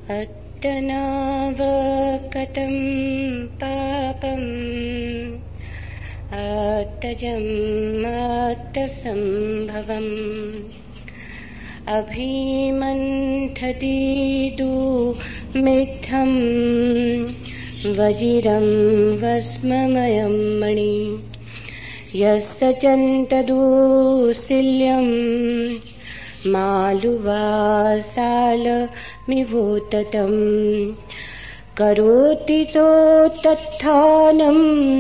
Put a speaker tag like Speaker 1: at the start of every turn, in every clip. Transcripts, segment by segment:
Speaker 1: अत्तनावकतं पापम् अत्तजम् अत्तसम्भवम् अभिमन्थतीदुमित्थं वजिरं वस्ममयं मणि यस्य चन्तदुःसिल्यं मालुवासालमिवोततं करोति चोत्थानं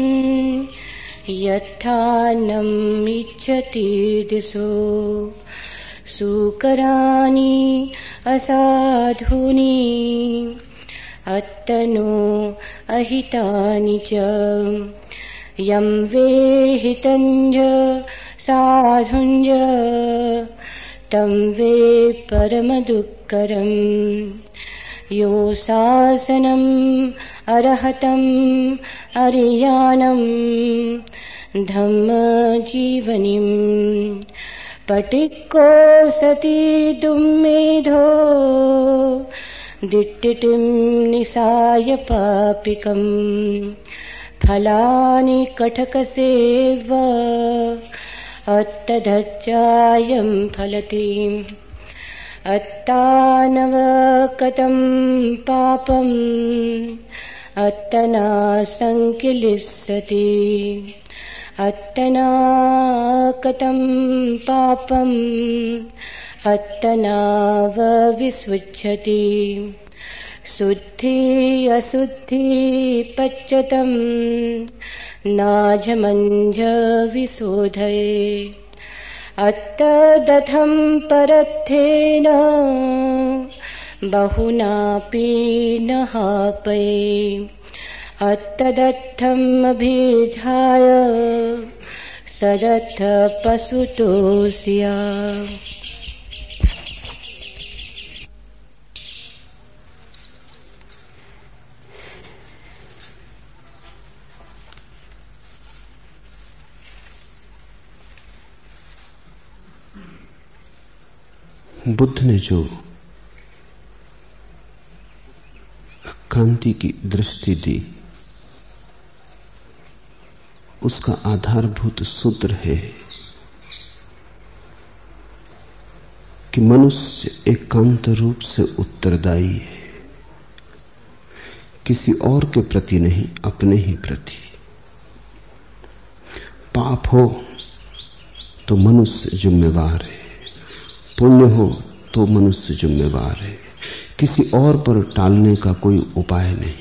Speaker 1: यत्थानम् इच्छति दिशो सुकराणि असाधूनि अत्तनो अहितानि च यं वेहितञ्ज साधुञ्ज तं वे परमदुःखरम् यो शासनम् अरहतम् अरियाणम् धम्मजीवनीम् पटिक्को सती दुम्मेधो दिट्टिटिं निशाय पापिकम् फलानि कटकसेव अत्तधच्चायं फलति अत्तानवकतं पापम् अत्तना संकिलिस्सति अत्तनाकतं पापम् अत्तनावविसृज्यति शुद्धि अशुद्धि पच्यतं नाझमञ्झ विशोधये अत्तदथं परत्थेन बहुनापि न हापये अत्तदर्थम् अभिधाय सदर्थ पशुतोऽस्या।
Speaker 2: बुद्ध ने जो क्रांति की दृष्टि दी उसका आधारभूत सूत्र है कि मनुष्य एकांत रूप से उत्तरदायी है, किसी और के प्रति नहीं, अपने ही प्रति। पाप हो तो मनुष्य जिम्मेवार है, पुण्य हो तो मनुष्य जिम्मेवार है, किसी और पर टालने का कोई उपाय नहीं।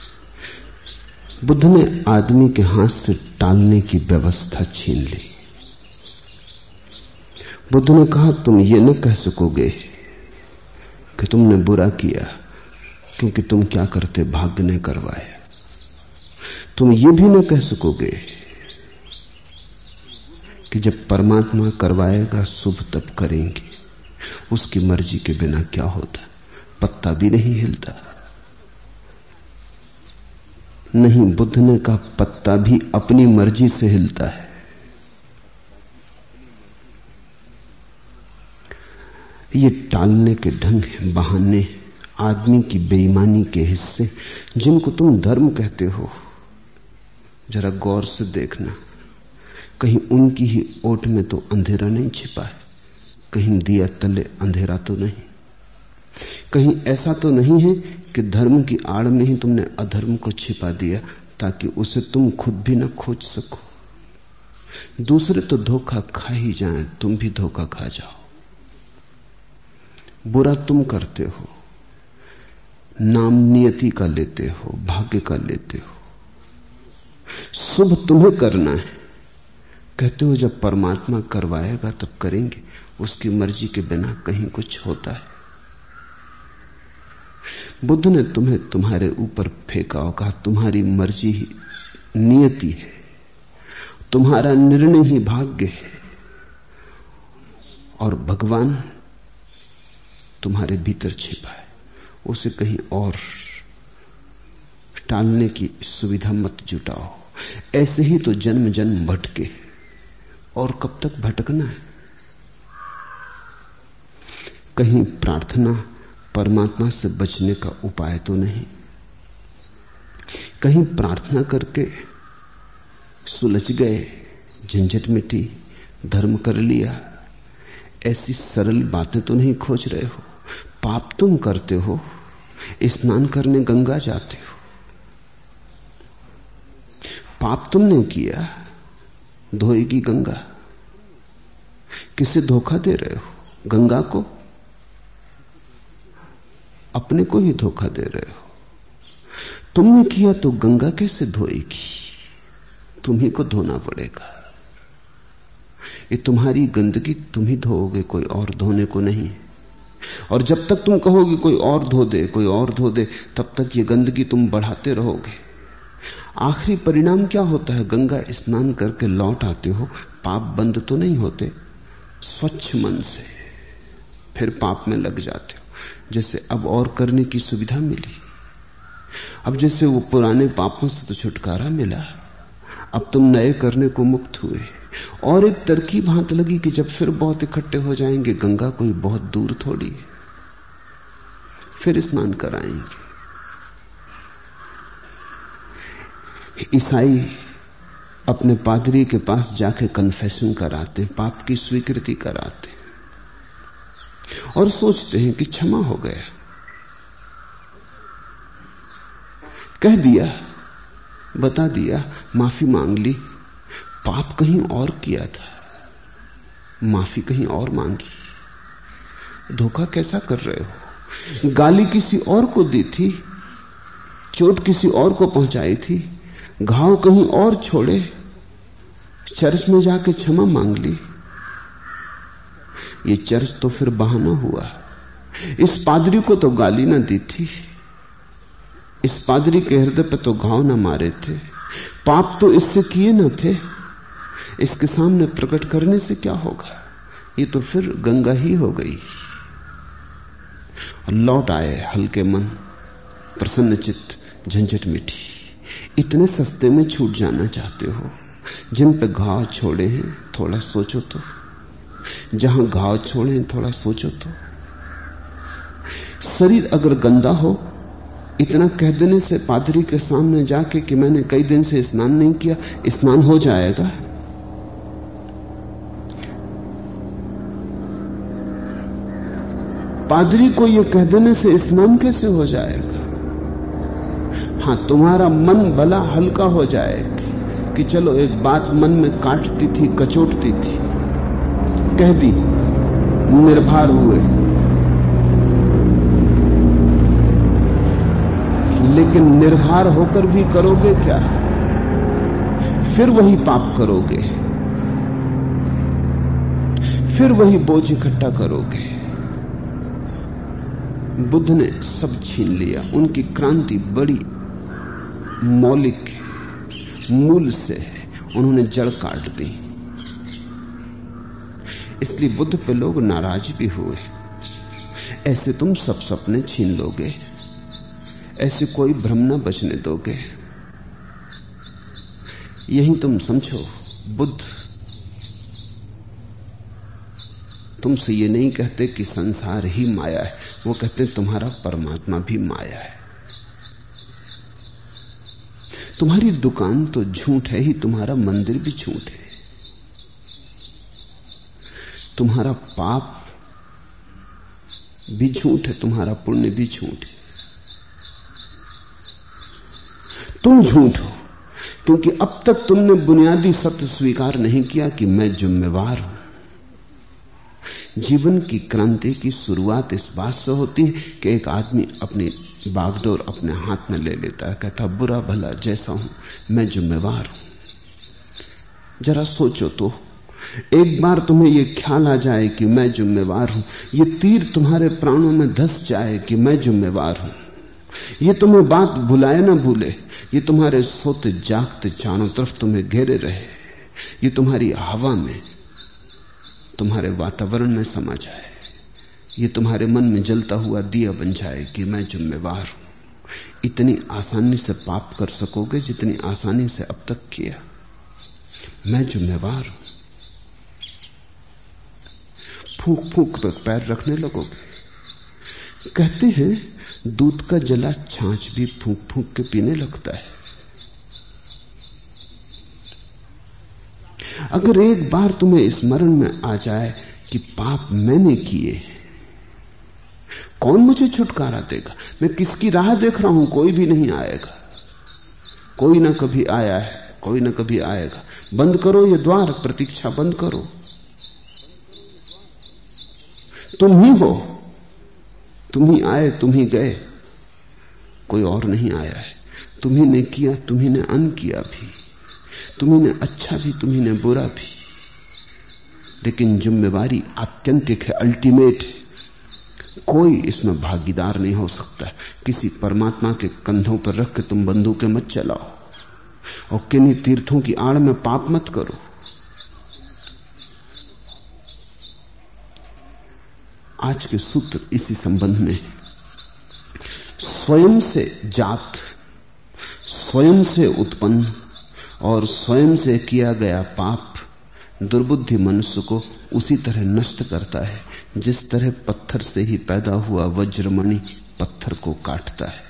Speaker 2: बुद्ध ने आदमी के हाथ से टालने की व्यवस्था छीन ली। बुद्ध ने कहा तुम ये न कह सकोगे कि तुमने बुरा किया क्योंकि तुम क्या करते भाग्य ने करवाया। तुम ये भी न कह सकोगे कि जब परमात्मा करवाएगा शुभ तब करेंगे, उसकी मर्जी के बिना क्या होता, पत्ता भी नहीं हिलता। नहीं, बुद्ध ने कहा पत्ता भी अपनी मर्जी से हिलता है। ये टालने के ढंग है, बहाने, आदमी की बेईमानी के हिस्से जिनको तुम धर्म कहते हो। जरा गौर से देखना, कहीं उनकी ही ओट में तो अंधेरा नहीं छिपा है, कहीं दिया तले अंधेरा तो नहीं, कहीं ऐसा तो नहीं है कि धर्म की आड़ में ही तुमने अधर्म को छिपा दिया ताकि उसे तुम खुद भी न खोज सको। दूसरे तो धोखा खा ही जाएं, तुम भी धोखा खा जाओ। बुरा तुम करते हो, नाम नियति का लेते हो, भाग्य का लेते हो। शुभ तुम्हें करना है, कहते हो जब परमात्मा करवाएगा तब करेंगे, उसकी मर्जी के बिना कहीं कुछ होता है। बुद्ध ने तुम्हें तुम्हारे ऊपर फेंका और कहा तुम्हारी मर्जी ही नियति है, तुम्हारा निर्णय ही भाग्य है, और भगवान तुम्हारे भीतर छिपा है, उसे कहीं और टालने की सुविधा मत जुटाओ। ऐसे ही तो जन्म जन्म भटके, और कब तक भटकना है। कहीं प्रार्थना, परमात्मा से बचने का उपाय तो नहीं। कहीं प्रार्थना करके सुलझ गए, झंझट मिटी, धर्म कर लिया, ऐसी सरल बातें तो नहीं खोज रहे हो। पाप तुम करते हो, स्नान करने गंगा जाते हो। पाप तुमने किया, धोएगी गंगा। किसे धोखा दे रहे हो? गंगा को? अपने को ही धोखा दे रहे हो। तुमने किया तो गंगा कैसे धोएगी? तुम्ही को धोना पड़ेगा। ये तुम्हारी गंदगी तुम ही धोओगे, कोई और धोने को नहीं। और जब तक तुम कहोगे कोई और धो दे, कोई और धो दे, तब तक ये गंदगी तुम बढ़ाते रहोगे। आखिरी परिणाम क्या होता है? गंगा स्नान करके लौट आते हो, पाप बंद तो नहीं होते, स्वच्छ मन से फिर पाप में लग जाते हो। जैसे अब और करने की सुविधा मिली, अब जैसे वो पुराने पापों से तो छुटकारा मिला, अब तुम नए करने को मुक्त हुए। और एक तरकीब हाथ लगी कि जब फिर बहुत इकट्ठे हो जाएंगे, गंगा कोई बहुत दूर थोड़ी है, फिर स्नान कराएंगे। ईसाई अपने पादरी के पास जाके कन्फेशन कराते, पाप की स्वीकृति कराते और सोचते हैं कि क्षमा हो गया, कह दिया, बता दिया, माफी मांग ली। पाप कहीं और किया था, माफी कहीं और मांगी। धोखा कैसा कर रहे हो? गाली किसी और को दी थी, चोट किसी और को पहुंचाई थी, घाव कहीं और छोड़े, चर्च में जाके क्षमा मांग ली। ये चर्च तो फिर बहाना हुआ। इस पादरी को तो गाली ना दी थी, इस पादरी के हृदय पे तो घाव ना मारे थे, पाप तो इससे किए न थे, इसके सामने प्रकट करने से क्या होगा? ये तो फिर गंगा ही हो गई। और लौट आए हल्के मन, प्रसन्न चित्त, झंझट मिटी। इतने सस्ते में छूट जाना चाहते हो? जिन पे घाव छोड़े हैं थोड़ा सोचो तो, जहां घाव छोड़े हैं थोड़ा सोचो तो। शरीर अगर गंदा हो, इतना कह देने से पादरी के सामने जाके कि मैंने कई दिन से स्नान नहीं किया, स्नान हो जाएगा? पादरी को यह कह देने से स्नान कैसे हो जाएगा? हां, तुम्हारा मन भला हल्का हो जाएगा कि चलो एक बात मन में काटती थी, कचोटती थी, कह दी, निर्भर हुए। लेकिन निर्भर होकर भी करोगे क्या? फिर वही पाप करोगे, फिर वही बोझ इकट्ठा करोगे। बुद्ध ने सब छीन लिया। उनकी क्रांति बड़ी मौलिक मूल से उन्होंने जड़ काट दी। इसलिए बुद्ध पे लोग नाराज भी हुए। ऐसे तुम सब सपने छीन लोगे, ऐसे कोई भ्रम न बचने दोगे। यही तुम समझो, बुद्ध तुमसे ये नहीं कहते कि संसार ही माया है, वो कहते तुम्हारा परमात्मा भी माया है। तुम्हारी दुकान तो झूठ है ही, तुम्हारा मंदिर भी झूठ है, तुम्हारा पाप भी झूठ है, तुम्हारा पुण्य भी झूठ है। तुम झूठ हो क्योंकि अब तक तुमने बुनियादी सत्य स्वीकार नहीं किया कि मैं जिम्मेवार हूं। जीवन की क्रांति की शुरुआत इस बात से होती है कि एक आदमी अपनी बागडोर अपने हाथ में ले लेता है, कहता बुरा भला जैसा हूं मैं जिम्मेवार हूं। जरा सोचो तो, एक बार तुम्हें यह ख्याल आ जाए कि मैं जिम्मेवार हूं, ये तीर तुम्हारे प्राणों में धस जाए कि मैं जिम्मेवार हूं, ये तुम्हें बात भुलाए ना भूले, ये तुम्हारे सोते जागते चारों तरफ तुम्हें घेरे रहे, ये तुम्हारी हवा में, तुम्हारे वातावरण में समा जाए, ये तुम्हारे मन में जलता हुआ दिया बन जाए कि मैं जिम्मेवार हूं। इतनी आसानी से पाप कर सकोगे जितनी आसानी से अब तक किया। मैं जिम्मेवार हूं, फूंक फूंक पर पैर रखने लगोगे। कहते हैं दूध का जला छाछ भी फूंक फूंक के पीने लगता है। अगर एक बार तुम्हें स्मरण में आ जाए कि पाप मैंने किए, कौन मुझे छुटकारा देगा? मैं किसकी राह देख रहा हूं? कोई भी नहीं आएगा। कोई ना कभी आया है, कोई ना कभी आएगा। बंद करो ये द्वार, प्रतीक्षा बंद करो। तुम ही हो, तुम ही आए, तुम ही गए, कोई और नहीं आया है। तुम्ही ने किया, तुम्ही ने अन किया भी, तुम्ही ने अच्छा भी, तुम्ही ने बुरा भी, लेकिन जिम्मेवारी आत्यंतिक है, अल्टीमेट है। कोई इसमें भागीदार नहीं हो सकता। किसी परमात्मा के कंधों पर रख के तुम बंदूकें मत चलाओ और किन्हीं तीर्थों की आड़ में पाप मत करो। आज के सूत्र इसी संबंध में। स्वयं से जात, स्वयं से उत्पन्न और स्वयं से किया गया पाप दुर्बुद्धि मनुष्य को उसी तरह नष्ट करता है जिस तरह पत्थर से ही पैदा हुआ वज्रमणि पत्थर को काटता है।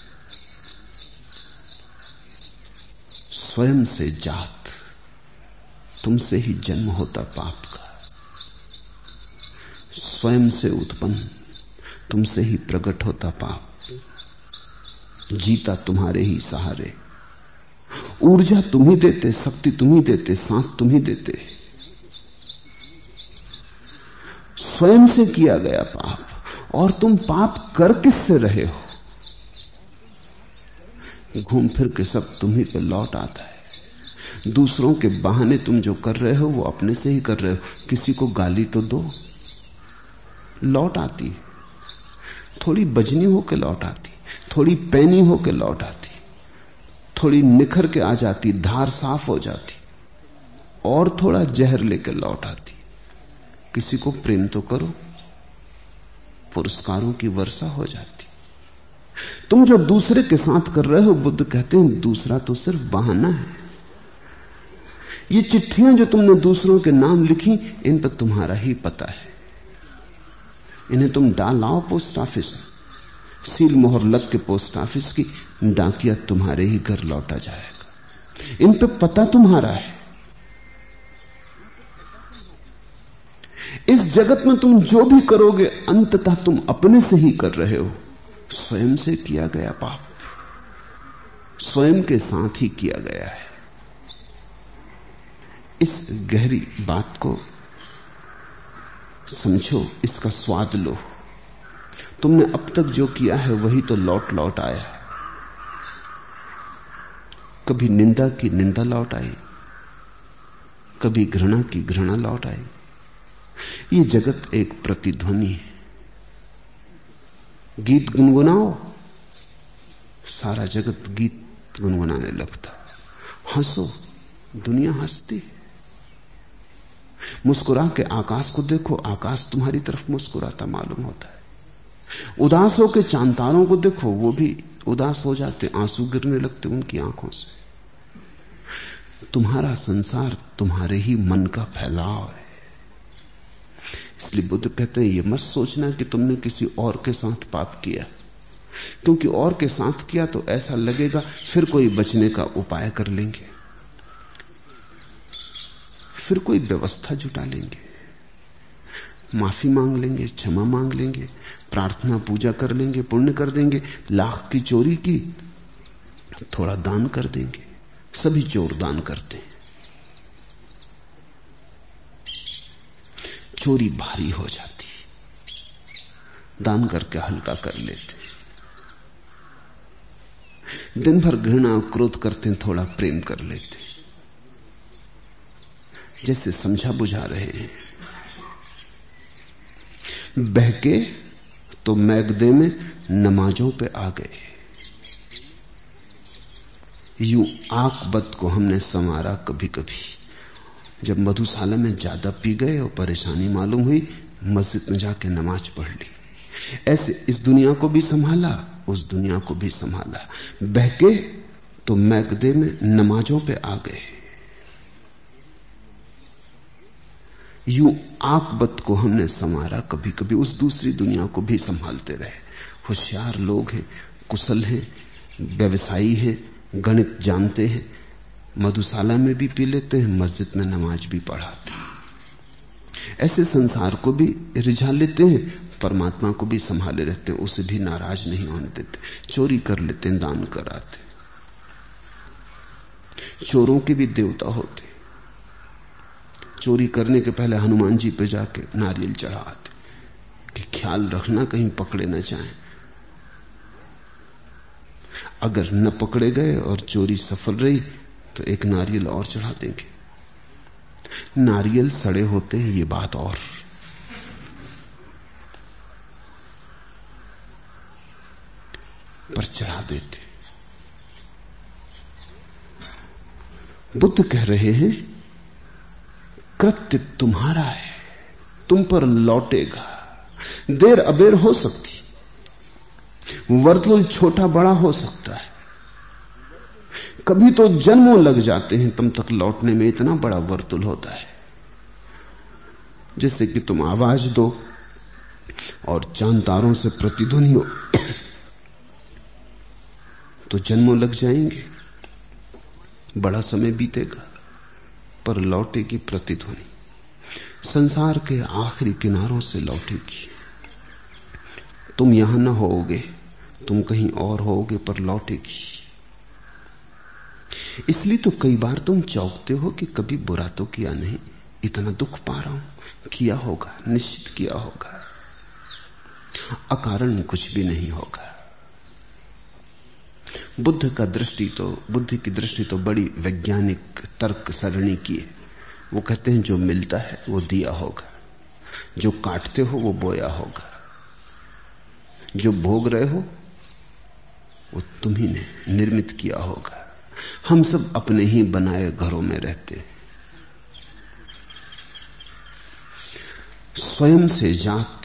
Speaker 2: स्वयं से जात, तुमसे ही जन्म होता पाप का। स्वयं से उत्पन्न, तुमसे ही प्रकट होता पाप। जीता तुम्हारे ही सहारे। ऊर्जा तुम ही देते, शक्ति तुम ही देते, सांस तुम ही देते। स्वयं से किया गया पाप। और तुम पाप कर किससे रहे हो? घूम फिर के सब तुम ही पे लौट आता है। दूसरों के बहाने तुम जो कर रहे हो वो अपने से ही कर रहे हो। किसी को गाली तो दो, लौट आती। थोड़ी बजनी होकर लौट आती, थोड़ी पैनी होकर लौट आती, थोड़ी निखर के आ जाती, धार साफ हो जाती, और थोड़ा जहर लेकर लौट आती। किसी को प्रेम तो करो, पुरस्कारों की वर्षा हो जाती। तुम जो दूसरे के साथ कर रहे हो, बुद्ध कहते हैं दूसरा तो सिर्फ बहाना है। ये चिट्ठियां जो तुमने दूसरों के नाम लिखी, इन पर तुम्हारा ही पता है। इन्हें तुम डाल आओ पोस्ट ऑफिस में, सील मोहर लग के पोस्ट ऑफिस की, डाकिया तुम्हारे ही घर लौटा जाएगा। इन पे पता तुम्हारा है। इस जगत में तुम जो भी करोगे अंततः तुम अपने से ही कर रहे हो। स्वयं से किया गया पाप स्वयं के साथ ही किया गया है। इस गहरी बात को समझो, इसका स्वाद लो। तुमने अब तक जो किया है वही तो लौट लौट आया। कभी निंदा की निंदा लौट आई, कभी घृणा की घृणा लौट आई। ये जगत एक प्रतिध्वनि है। गीत गुनगुनाओ, सारा जगत गीत गुनगुनाने लगता। हंसो, दुनिया हंसती है। मुस्कुरा के आकाश को देखो, आकाश तुम्हारी तरफ मुस्कुराता मालूम होता है। उदास होकर चांतारों को देखो, वो भी उदास हो जाते, आंसू गिरने लगते उनकी आंखों से। तुम्हारा संसार तुम्हारे ही मन का फैलाव है। इसलिए बुद्ध कहते हैं ये मत सोचना कि तुमने किसी और के साथ पाप किया, क्योंकि और के साथ किया तो ऐसा लगेगा फिर कोई बचने का उपाय कर लेंगे, फिर कोई व्यवस्था जुटा लेंगे, माफी मांग लेंगे, क्षमा मांग लेंगे, प्रार्थना पूजा कर लेंगे, पुण्य कर देंगे। लाख की चोरी की, थोड़ा दान कर देंगे। सभी चोर दान करते हैं। चोरी भारी हो जाती, दान करके हल्का कर लेते। दिन भर घृणा क्रोध करते हैं, थोड़ा प्रेम कर लेते, जैसे समझा बुझा रहे हैं। बहके तो मैगदे में नमाजों पे आ गए। यूं आंख बद को हमने संवारा कभी कभी। जब मधुशाला में ज्यादा पी गए और परेशानी मालूम हुई, मस्जिद में जाके नमाज पढ़ ली। ऐसे इस दुनिया को भी संभाला, उस दुनिया को भी संभाला। बहके तो मैगदे में नमाजों पे आ गए। यूं आकबत को हमने संवारा, कभी कभी उस दूसरी दुनिया को भी संभालते रहे। होशियार लोग हैं, कुशल हैं, व्यवसायी हैं, गणित जानते हैं, मधुशाला में भी पी लेते हैं, मस्जिद में नमाज भी पढ़ाते हैं। ऐसे संसार को भी रिझा लेते हैं, परमात्मा को भी संभाले रहते हैं, उसे भी नाराज नहीं होने देते। चोरी कर लेते हैं, दान कराते। चोरों के भी देवता होते। चोरी करने के पहले हनुमान जी पे जाके नारियल चढ़ाते कि ख्याल रखना कहीं पकड़े न जाएं। अगर न पकड़े गए और चोरी सफल रही तो एक नारियल और चढ़ा देंगे। नारियल सड़े होते हैं ये बात और, पर चढ़ा देते। बुद्ध कह रहे हैं कृत्य तुम्हारा है, तुम पर लौटेगा। देर अबेर हो सकती, वर्तुल छोटा बड़ा हो सकता है, कभी तो जन्मों लग जाते हैं तुम तक लौटने में। इतना बड़ा वर्तुल होता है जैसे कि तुम आवाज दो और चांद तारों से प्रतिध्वनि हो तो जन्मों लग जाएंगे, बड़ा समय बीतेगा, पर लौटेगी प्रतिध्वनि। संसार के आखिरी किनारों से लौटेगी। तुम यहां न होगे, तुम कहीं और होगे, पर लौटेगी। इसलिए तो कई बार तुम चौंकते हो कि कभी बुरा तो किया नहीं, इतना दुख पा रहा हूं। किया होगा, निश्चित किया होगा, अकारण कुछ भी नहीं होगा। बुद्ध की दृष्टि तो बड़ी वैज्ञानिक तर्क सरणी की है। वो कहते हैं जो मिलता है वो दिया होगा, जो काटते हो वो बोया होगा, जो भोग रहे हो वो तुम्ही ने निर्मित किया होगा। हम सब अपने ही बनाए घरों में रहते हैं। स्वयं से जात,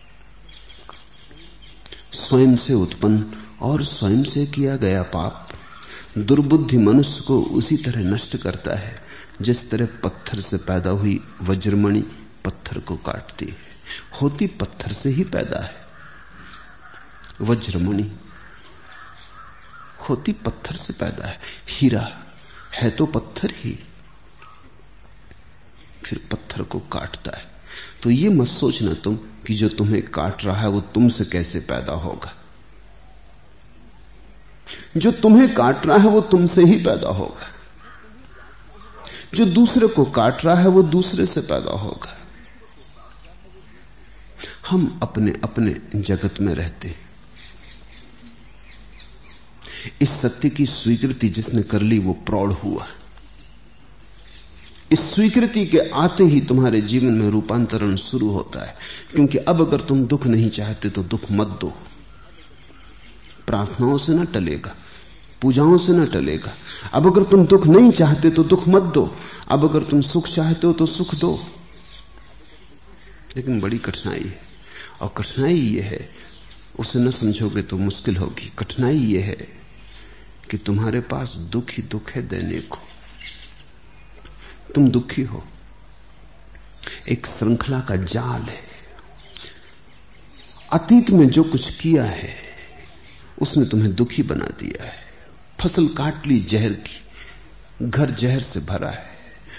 Speaker 2: स्वयं से उत्पन्न और स्वयं से किया गया पाप दुर्बुद्धि मनुष्य को उसी तरह नष्ट करता है जिस तरह पत्थर से पैदा हुई वज्रमणि पत्थर को काटती है। होती पत्थर से ही पैदा है वज्रमणि, होती पत्थर से पैदा है। हीरा है तो पत्थर ही, फिर पत्थर को काटता है। तो ये मत सोचना तुम कि जो तुम्हें काट रहा है वो तुमसे कैसे पैदा होगा। जो तुम्हें काट रहा है वो तुमसे ही पैदा होगा। जो दूसरे को काट रहा है वो दूसरे से पैदा होगा। हम अपने अपने जगत में रहते हैं। इस सत्य की स्वीकृति जिसने कर ली वो प्रौढ़ हुआ। इस स्वीकृति के आते ही तुम्हारे जीवन में रूपांतरण शुरू होता है। क्योंकि अब अगर तुम दुख नहीं चाहते तो दुख मत दो। प्रार्थनाओं से न टलेगा, पूजाओं से न टलेगा। अब अगर तुम दुख नहीं चाहते तो दुख मत दो। अब अगर तुम सुख चाहते हो तो सुख दो। लेकिन बड़ी कठिनाई है, और कठिनाई ये है, उसे न समझोगे तो मुश्किल होगी। कठिनाई ये है कि तुम्हारे पास दुख ही दुख है देने को। तुम दुखी हो, एक श्रृंखला का जाल है। अतीत में जो कुछ किया है उसने तुम्हें दुखी बना दिया है। फसल काट ली जहर की, घर जहर से भरा है।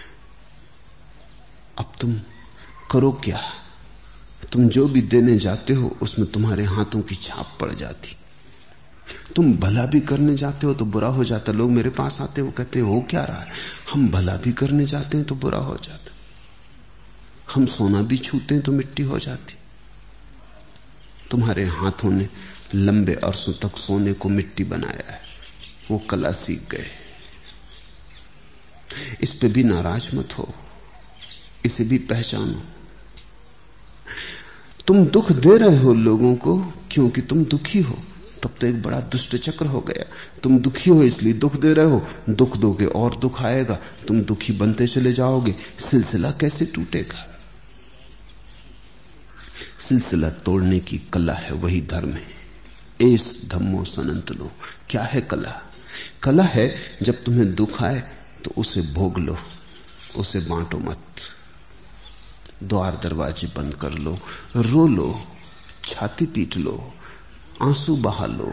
Speaker 2: अब तुम करो क्या? तुम जो भी देने जाते हो उसमें तुम्हारे हाथों की छाप पड़ जाती। तुम भला भी करने जाते हो तो बुरा हो जाता। लोग मेरे पास आते वो कहते हैं हो क्या रहा है? हम भला भी करने जाते हैं तो बुरा हो जाता। हम सोना भी छूते हैं तो मिट्टी हो जाती। तुम्हारे हाथों ने लंबे अरसों तक सोने को मिट्टी बनाया है, वो कला सीख गए। इस पे भी नाराज मत हो, इसे भी पहचानो। तुम दुख दे रहे हो लोगों को क्योंकि तुम दुखी हो, तब तो एक बड़ा दुष्ट चक्र हो गया। तुम दुखी हो इसलिए दुख दे रहे हो, दुख दोगे और दुख आएगा, तुम दुखी बनते चले जाओगे। सिलसिला कैसे टूटेगा? सिलसिला तोड़ने की कला है, वही धर्म है। एस धम्मो सनंत लो। क्या है कला? कला है जब तुम्हें दुख आए तो उसे भोग लो, उसे बांटो मत। द्वार दरवाजे बंद कर लो, रो लो, छाती पीट लो, आंसू बहा लो,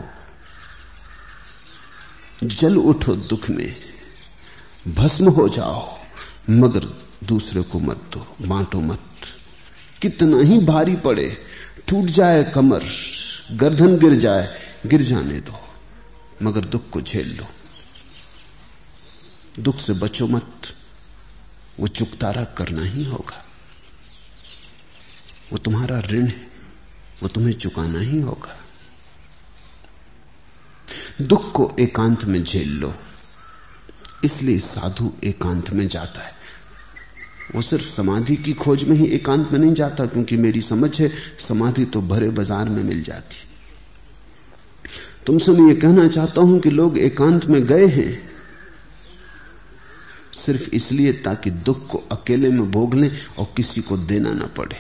Speaker 2: जल उठो दुख में, भस्म हो जाओ, मगर दूसरे को मत दो, बांटो मत। कितना ही भारी पड़े, टूट जाए कमर, गर्दन गिर जाए, गिर जाने दो, मगर दुख को झेल लो। दुख से बचो मत, वो चुकतारा करना ही होगा। वो तुम्हारा ऋण है, वो तुम्हें चुकाना ही होगा। दुख को एकांत में झेल लो। इसलिए साधु एकांत में जाता है। वो सिर्फ समाधि की खोज में ही एकांत में नहीं जाता, क्योंकि मेरी समझ है समाधि तो भरे बाजार में मिल जाती। तुमसे मैं ये कहना चाहता हूं कि लोग एकांत में गए हैं सिर्फ इसलिए ताकि दुख को अकेले में भोग लें और किसी को देना ना पड़े।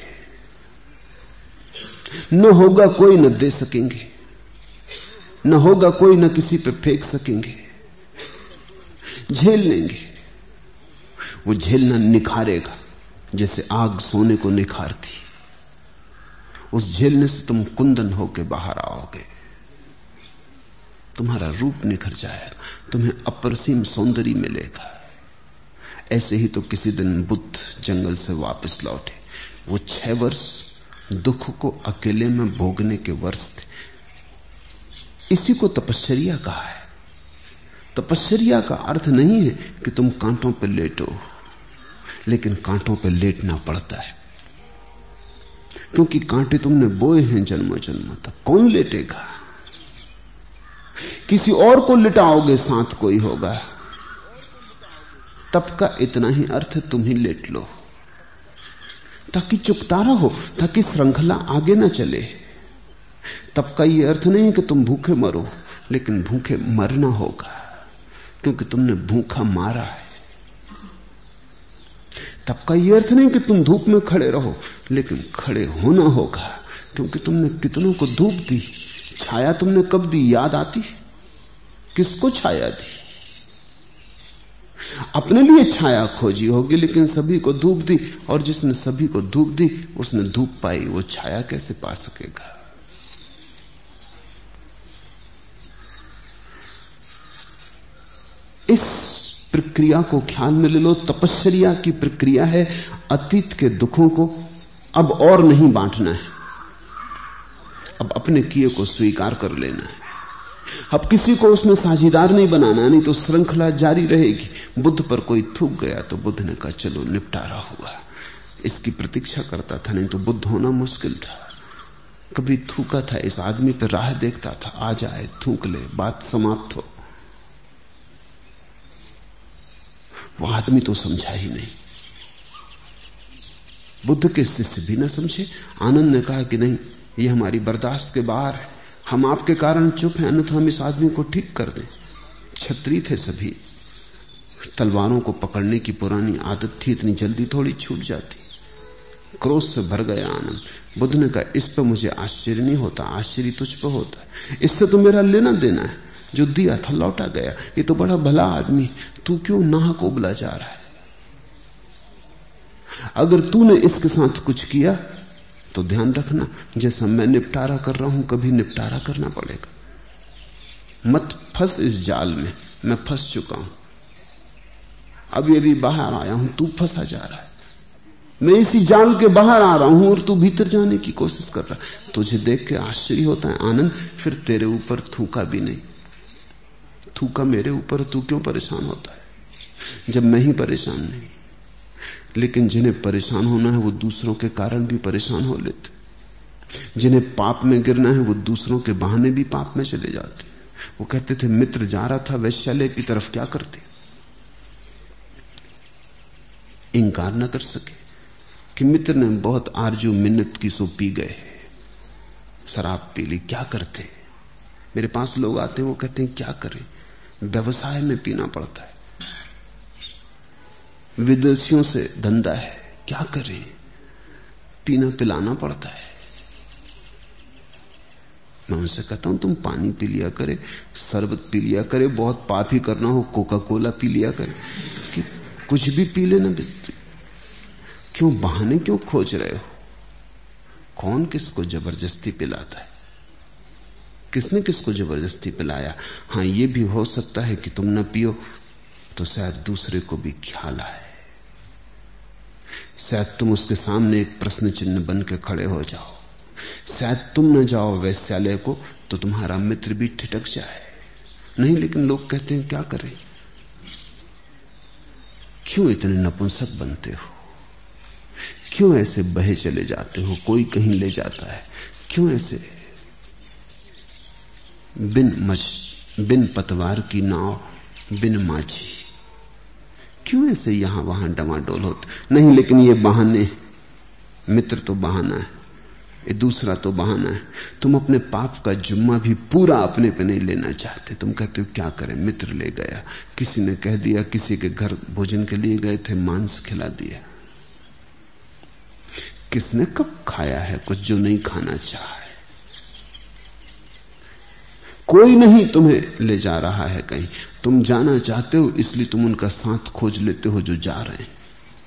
Speaker 2: न होगा कोई न दे सकेंगे, न होगा कोई न किसी पे फेंक सकेंगे, झेल लेंगे। वो झेलना निखारेगा, जैसे आग सोने को निखारती। उस झेलने से तुम कुंदन होके बाहर आओगे, तुम्हारा रूप निखर जाएगा, तुम्हें अपरसीम सौंदर्य मिलेगा। ऐसे ही तो किसी दिन बुद्ध जंगल से वापस लौटे। वो 6 वर्ष दुख को अकेले में भोगने के वर्ष थे। इसी को तपश्चर्या कहा है। तपश्चर्या का अर्थ नहीं है कि तुम कांटों पर लेटो, लेकिन कांटों पर लेटना पड़ता है, क्योंकि कांटे तुमने बोए हैं जन्मों जन्मों तक। कौन लेटेगा? किसी और को लिटाओगे, साथ कोई होगा। तब का इतना ही अर्थ है, तुम ही लेट लो, ताकि चुकतारा हो, ताकि श्रृंखला आगे न चले। तब का ये अर्थ नहीं कि तुम भूखे मरो, लेकिन भूखे मरना होगा, क्योंकि तुमने भूखा मारा है। तब का ये अर्थ नहीं कि तुम धूप में खड़े रहो, लेकिन खड़े होना होगा, क्योंकि तुमने कितनों को धूप दी। छाया तुमने कब दी? याद आती? किसको छाया दी? अपने लिए छाया खोजी होगी, लेकिन सभी को धूप दी, और जिसने सभी को धूप दी उसने धूप पाई। वो छाया कैसे पा सकेगा? इस प्रक्रिया को ख्याल में ले लो। तपश्चर्या की प्रक्रिया है अतीत के दुखों को अब और नहीं बांटना है, अब अपने किए को स्वीकार कर लेना है। अब किसी को उसमें साझीदार नहीं बनाना, नहीं तो श्रृंखला जारी रहेगी। बुद्ध पर कोई थूक गया तो बुद्ध ने कहा चलो निपटारा हुआ। इसकी प्रतीक्षा करता था, नहीं तो बुद्ध होना मुश्किल था। कभी थूका था, इस आदमी पर राह देखता था, आ जाए थूक ले, बात समाप्त हो। वो आदमी तो समझा ही नहीं। बुद्ध के शिष्य भी न समझे। आनंद ने कहा कि नहीं, ये हमारी बर्दाश्त के बाहर है, हम आपके कारण चुप हैं, अन्यथा हम इस आदमी को ठीक कर दें। छत्री थे सभी, तलवारों को पकड़ने की पुरानी आदत थी, इतनी जल्दी थोड़ी छूट जाती। क्रोध से भर गया आनंद। बुद्ध ने कहा इस पर मुझे आश्चर्य नहीं होता, आश्चर्य तुझ पर होता है। इससे तो मेरा लेना देना है, जो दिया था लौटा गया। ये तो बड़ा भला आदमी, तू क्यों नाहक उबला जा रहा है? अगर तूने इसके साथ कुछ किया तो ध्यान रखना, जैसा मैं निपटारा कर रहा हूं कभी निपटारा करना पड़ेगा। मत फंस इस जाल में, मैं फंस चुका हूं। अब ये भी बाहर आया हूं, तू फंसा जा रहा है। मैं इसी जाल के बाहर आ रहा हूं और तू भीतर जाने की कोशिश कर रहा है। तुझे देख के आश्चर्य होता है आनंद। फिर तेरे ऊपर थूका भी नहीं, थूका मेरे ऊपर, तू क्यों परेशान होता है जब मैं ही परेशान नहीं? लेकिन जिन्हें परेशान होना है वो दूसरों के कारण भी परेशान हो लेते। जिन्हें पाप में गिरना है वो दूसरों के बहाने भी पाप में चले जाते। वो कहते थे मित्र जा रहा था वैश्यालय की तरफ, क्या करते? इंकार न कर सके कि मित्र ने बहुत आरजू मिन्नत की, सो पी गए, शराब पी ली। क्या करते? मेरे पास लोग आते हैं, वो कहते हैं क्या करें, व्यवसाय में पीना पड़ता है, विदेशियों से धंधा है, क्या करें, पीना पिलाना पड़ता है। मैं उनसे कहता हूं तुम पानी पी लिया करे, शरबत पी लिया करे, बहुत पाप ही करना हो कोका कोला पी लिया करे, कि कुछ भी पी लेना। क्यों बहाने क्यों खोज रहे हो? कौन किसको जबरदस्ती पिलाता है? किसने किसको जबरदस्ती पिलाया? हां, यह भी हो सकता है कि तुम न पियो तो शायद दूसरे को भी ख्याल आए, शायद तुम उसके सामने एक प्रश्न चिन्ह बन के खड़े हो जाओ, शायद तुम न जाओ वैश्यालय को तो तुम्हारा मित्र भी ठिठक जाए। नहीं, लेकिन लोग कहते हैं क्या करें? क्यों इतने नपुंसक बनते हो? क्यों ऐसे बहे चले जाते हो? कोई कहीं ले जाता है, क्यों ऐसे बिन पतवार की नाव बिन माझी, क्यों ऐसे यहां वहां डमाडोल होते? नहीं, लेकिन ये बहाने, मित्र तो बहाना है, ये दूसरा तो बहाना है। तुम अपने पाप का जुम्मा भी पूरा अपने पे नहीं लेना चाहते। तुम कहते हो क्या करें, मित्र ले गया, किसी ने कह दिया, किसी के घर भोजन के लिए गए थे, मांस खिला दिया। किसने कब खाया है कुछ जो नहीं खाना चाहा है? कोई नहीं तुम्हें ले जा रहा है कहीं, तुम जाना चाहते हो, इसलिए तुम उनका साथ खोज लेते हो जो जा रहे हैं।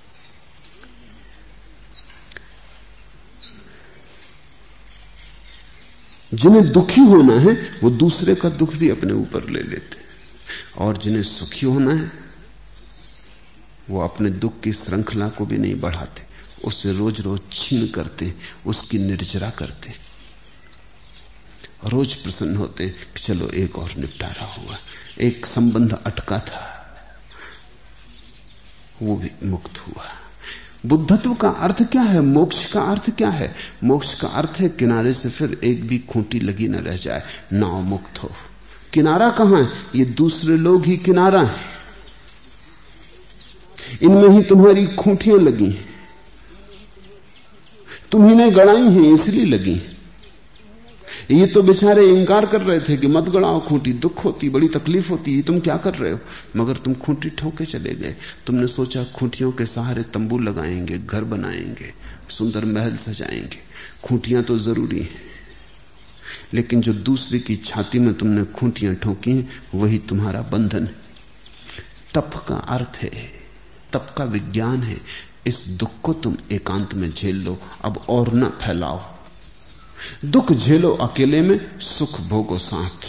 Speaker 2: जिन्हें दुखी होना है वो दूसरे का दुख भी अपने ऊपर ले लेते, और जिन्हें सुखी होना है वो अपने दुख की श्रृंखला को भी नहीं बढ़ाते, उससे रोज रोज छीन करते, उसकी निर्जरा करते, रोज प्रसन्न होते कि चलो एक और निपटारा हुआ, एक संबंध अटका था वो भी मुक्त हुआ। बुद्धत्व का अर्थ क्या है? मोक्ष का अर्थ क्या है? मोक्ष का अर्थ है किनारे से फिर एक भी खूंटी लगी न रह जाए, नाव मुक्त हो। किनारा कहां है? ये दूसरे लोग ही किनारा है, इनमें ही तुम्हारी खूंटियां लगी हैं, तुम्ही गड़ाई हैं इसलिए लगी। ये तो बेचारे इंकार कर रहे थे कि मत गड़ाओ खूंटी, दुख होती, बड़ी तकलीफ होती, ये तुम क्या कर रहे हो? मगर तुम खूंटी ठोके चले गए। तुमने सोचा खूंटियों के सहारे तंबू लगाएंगे, घर बनाएंगे, सुंदर महल सजाएंगे, खूंटियां तो जरूरी हैं, लेकिन जो दूसरे की छाती में तुमने खूंटियां ठोकी हैं वही तुम्हारा बंधन है। तप का अर्थ है, तप का विज्ञान है, इस दुख को तुम एकांत में झेल लो, अब और न फैलाओ। दुख झेलो अकेले में, सुख भोगो साथ।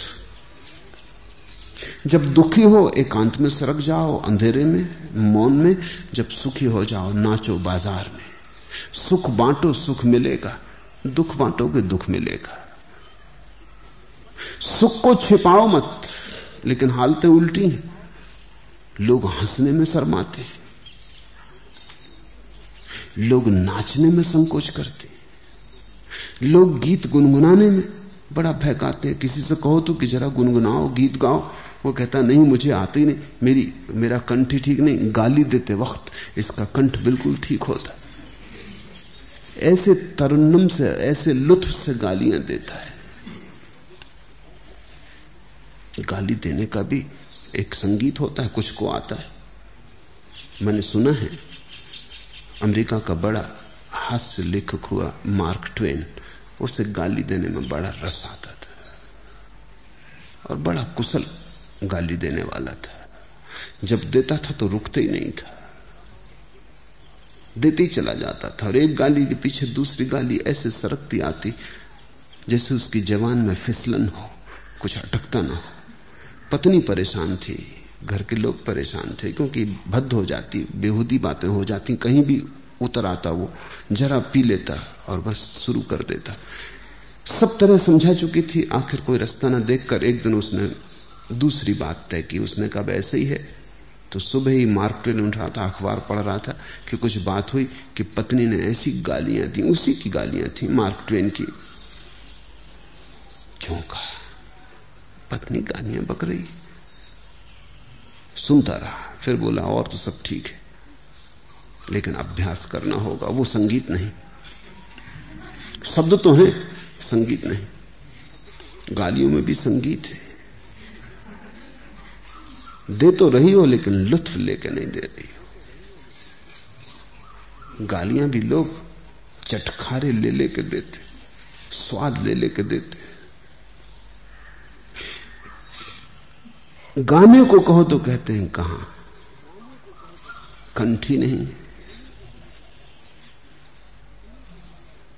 Speaker 2: जब दुखी हो एकांत में सरक जाओ, अंधेरे में, मौन में। जब सुखी हो जाओ नाचो बाजार में। सुख बांटो, सुख मिलेगा, दुख बांटोगे, दुख मिलेगा। सुख को छिपाओ मत, लेकिन हालतें उल्टी हैं, लोग हंसने में शर्माते, लोग नाचने में संकोच करते, लोग गीत गुनगुनाने में बड़ा भयकाते हैं। किसी से कहो तो कि जरा गुनगुनाओ, गीत गाओ, वो कहता नहीं मुझे आते ही नहीं, मेरा कंठ ठीक नहीं। गाली देते वक्त इसका कंठ बिल्कुल ठीक होता। ऐसे तरुन्नम से, ऐसे लुत्फ से गालियां देता है। गाली देने का भी एक संगीत होता है, कुछ को आता है। मैंने सुना है अमेरिका का बड़ा हास्य लेखक हुआ मार्क ट्वेन, उसे गाली देने में बड़ा रस आता था और बड़ा कुशल गाली देने वाला था। जब देता था तो रुकते ही नहीं था, देते ही चला जाता था, और एक गाली के पीछे दूसरी गाली ऐसे सरकती आती जैसे उसकी जवान में फिसलन हो, कुछ अटकता ना हो। पत्नी परेशान थी, घर के लोग परेशान थे, क्योंकि भद्द हो जाती, बेहुदी बातें हो जाती, कहीं भी उतर आता वो, जरा पी लेता और बस शुरू कर देता। सब तरह समझा चुकी थी, आखिर कोई रास्ता न देखकर एक दिन उसने दूसरी बात तय की। उसने कहा ऐसे ही है। तो सुबह ही मार्क ट्वेन उठ रहा था, अखबार पढ़ रहा था कि कुछ बात हुई कि पत्नी ने ऐसी गालियां दी, उसी की गालियां थी, मार्क ट्वेन की। चौंका, पत्नी गालियां बक रही। सुनता रहा, फिर बोला और तो सब ठीक है, लेकिन अभ्यास करना होगा। वो संगीत नहीं, शब्द तो हैं, संगीत नहीं। गालियों में भी संगीत है। दे तो रही हो लेकिन लुत्फ लेके नहीं दे रही हो। गालियां भी लोग चटखारे ले लेके देते, स्वाद ले लेके देते। गाने को कहो तो कहते हैं कहां, कंठी नहीं।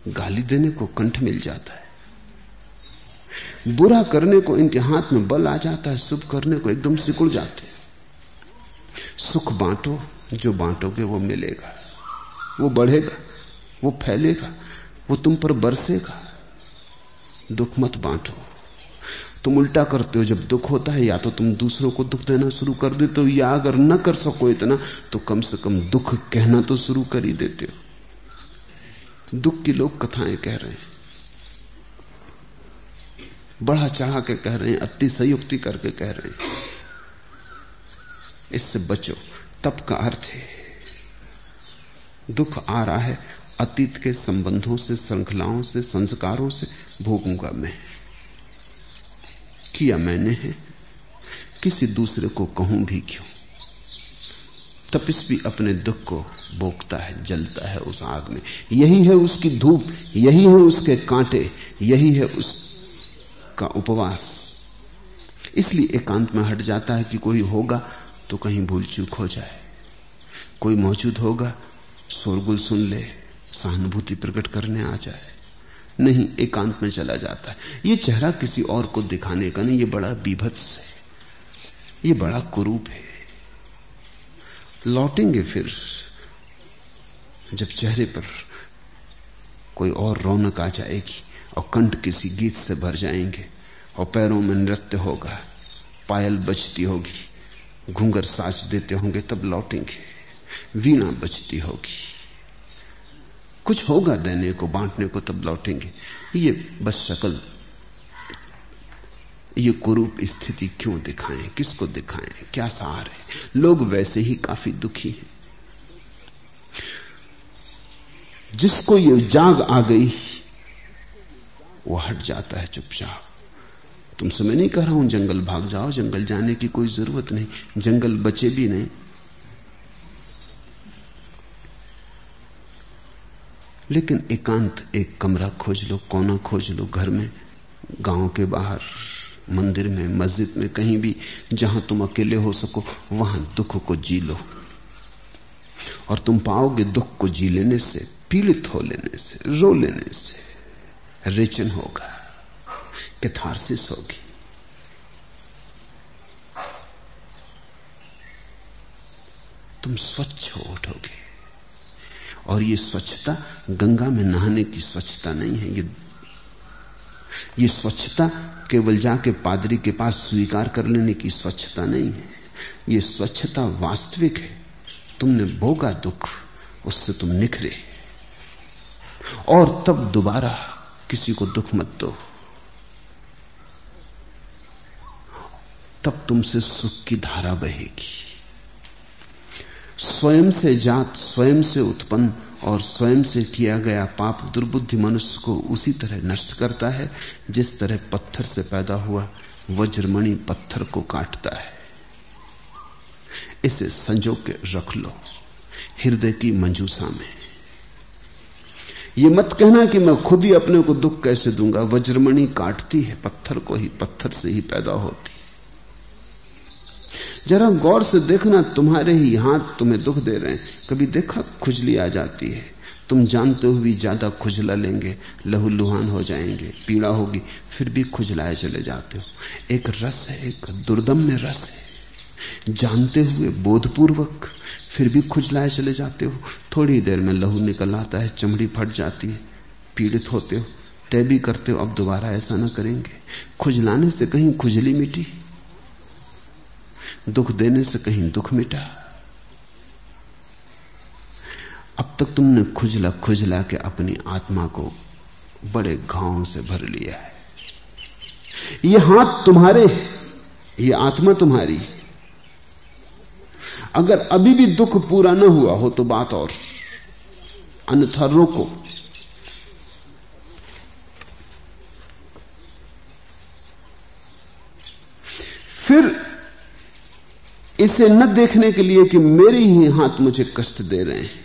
Speaker 2: गाली देने को कंठ मिल जाता है, बुरा करने को इनके हाथ में बल आ जाता है, शुभ करने को एकदम सिकुड़ जाते हैं। सुख बांटो, जो बांटोगे वो मिलेगा, वो बढ़ेगा, वो फैलेगा, वो तुम पर बरसेगा। दुख मत बांटो। तुम उल्टा करते हो, जब दुख होता है या तो तुम दूसरों को दुख देना शुरू कर देते हो, या अगर न कर सको इतना तो कम से कम दुख कहना तो शुरू कर ही देते हो। दुख की लोग कथाएं कह रहे हैं, बढ़ा चढ़ा के कह रहे हैं, अति संयुक्ति करके कह रहे हैं। इससे बचो। तप का अर्थ है दुख आ रहा है अतीत के संबंधों से, श्रृंखलाओं से, संस्कारों से, भोगूंगा मैं। किया मैंने है, किसी दूसरे को कहूं भी क्यों। तपस्वी अपने दुख को भोगता है, जलता है उस आग में। यही है उसकी धूप, यही है उसके कांटे, यही है उसका उपवास। इसलिए एकांत में हट जाता है कि कोई होगा तो कहीं भूल चूक हो जाए, कोई मौजूद होगा शोरगुल सुन ले, सहानुभूति प्रकट करने आ जाए। नहीं, एकांत में चला जाता है। ये चेहरा किसी और को दिखाने का नहीं, ये बड़ा बीभत्स है, ये बड़ा कुरूप है। लौटेंगे फिर जब चेहरे पर कोई और रौनक आ जाएगी और कंठ किसी गीत से भर जाएंगे और पैरों में नृत्य होगा, पायल बजती होगी, घूंघर साज देते होंगे, तब लौटेंगे। वीणा बजती होगी, कुछ होगा देने को, बांटने को, तब लौटेंगे। ये बस शक्ल, ये कुरूप स्थिति क्यों दिखाएं, किसको दिखाएं, क्या सार है। लोग वैसे ही काफी दुखी हैं। जिसको ये जाग आ गई वो हट जाता है चुपचाप। तुमसे मैं नहीं कह रहा हूं जंगल भाग जाओ, जंगल जाने की कोई जरूरत नहीं, जंगल बचे भी नहीं। लेकिन एकांत, एक कमरा खोज लो, कोना खोज लो, घर में, गांव के बाहर, मंदिर में, मस्जिद में, कहीं भी जहां तुम अकेले हो सको, वहां दुख को जी लो। और तुम पाओगे दुख को जी लेने से, पीड़ित हो लेने से, रो लेने से रेचन होगा, कैथारसिस होगी। तुम स्वच्छ हो उठोगे। और ये स्वच्छता गंगा में नहाने की स्वच्छता नहीं है। ये स्वच्छता केवल जाके पादरी के पास स्वीकार कर लेने की स्वच्छता नहीं है। ये स्वच्छता वास्तविक है। तुमने भोगा दुख, उससे तुम निखरे, और तब दोबारा किसी को दुख मत दो। तब तुमसे सुख की धारा बहेगी। स्वयं से जात, स्वयं से उत्पन्न और स्वयं से किया गया पाप दुर्बुद्धि मनुष्य को उसी तरह नष्ट करता है जिस तरह पत्थर से पैदा हुआ वज्रमणि पत्थर को काटता है। इसे संजो के रख लो हृदय की मंजूसा में। ये मत कहना कि मैं खुद ही अपने को दुख कैसे दूंगा। वज्रमणि काटती है पत्थर को ही, पत्थर से ही पैदा होती। जरा गौर से देखना, तुम्हारे ही हाथ तुम्हें दुख दे रहे हैं। कभी देखा खुजली आ जाती है, तुम जानते हुए ज्यादा खुजला लेंगे, लहूलुहान हो जाएंगे, पीड़ा होगी, फिर भी खुजलाए चले जाते हो। एक रस है, एक दुर्दम्य रस है, जानते हुए बोधपूर्वक फिर भी खुजलाए चले जाते हो। थोड़ी देर में लहू निकल आता है, चमड़ी फट जाती है, पीड़ित होते हो, तय भी करते हो अब दोबारा ऐसा ना करेंगे। खुजलाने से कहीं खुजली मिटी, दुख देने से कहीं दुख मिटा। अब तक तुमने खुजला खुजला के अपनी आत्मा को बड़े घावों से भर लिया है। ये हाथ तुम्हारे, ये आत्मा तुम्हारी। अगर अभी भी दुख पूरा न हुआ हो तो बात और, अन्यथा रोको। फिर इसे न देखने के लिए कि मेरे ही हाथ मुझे कष्ट दे रहे हैं,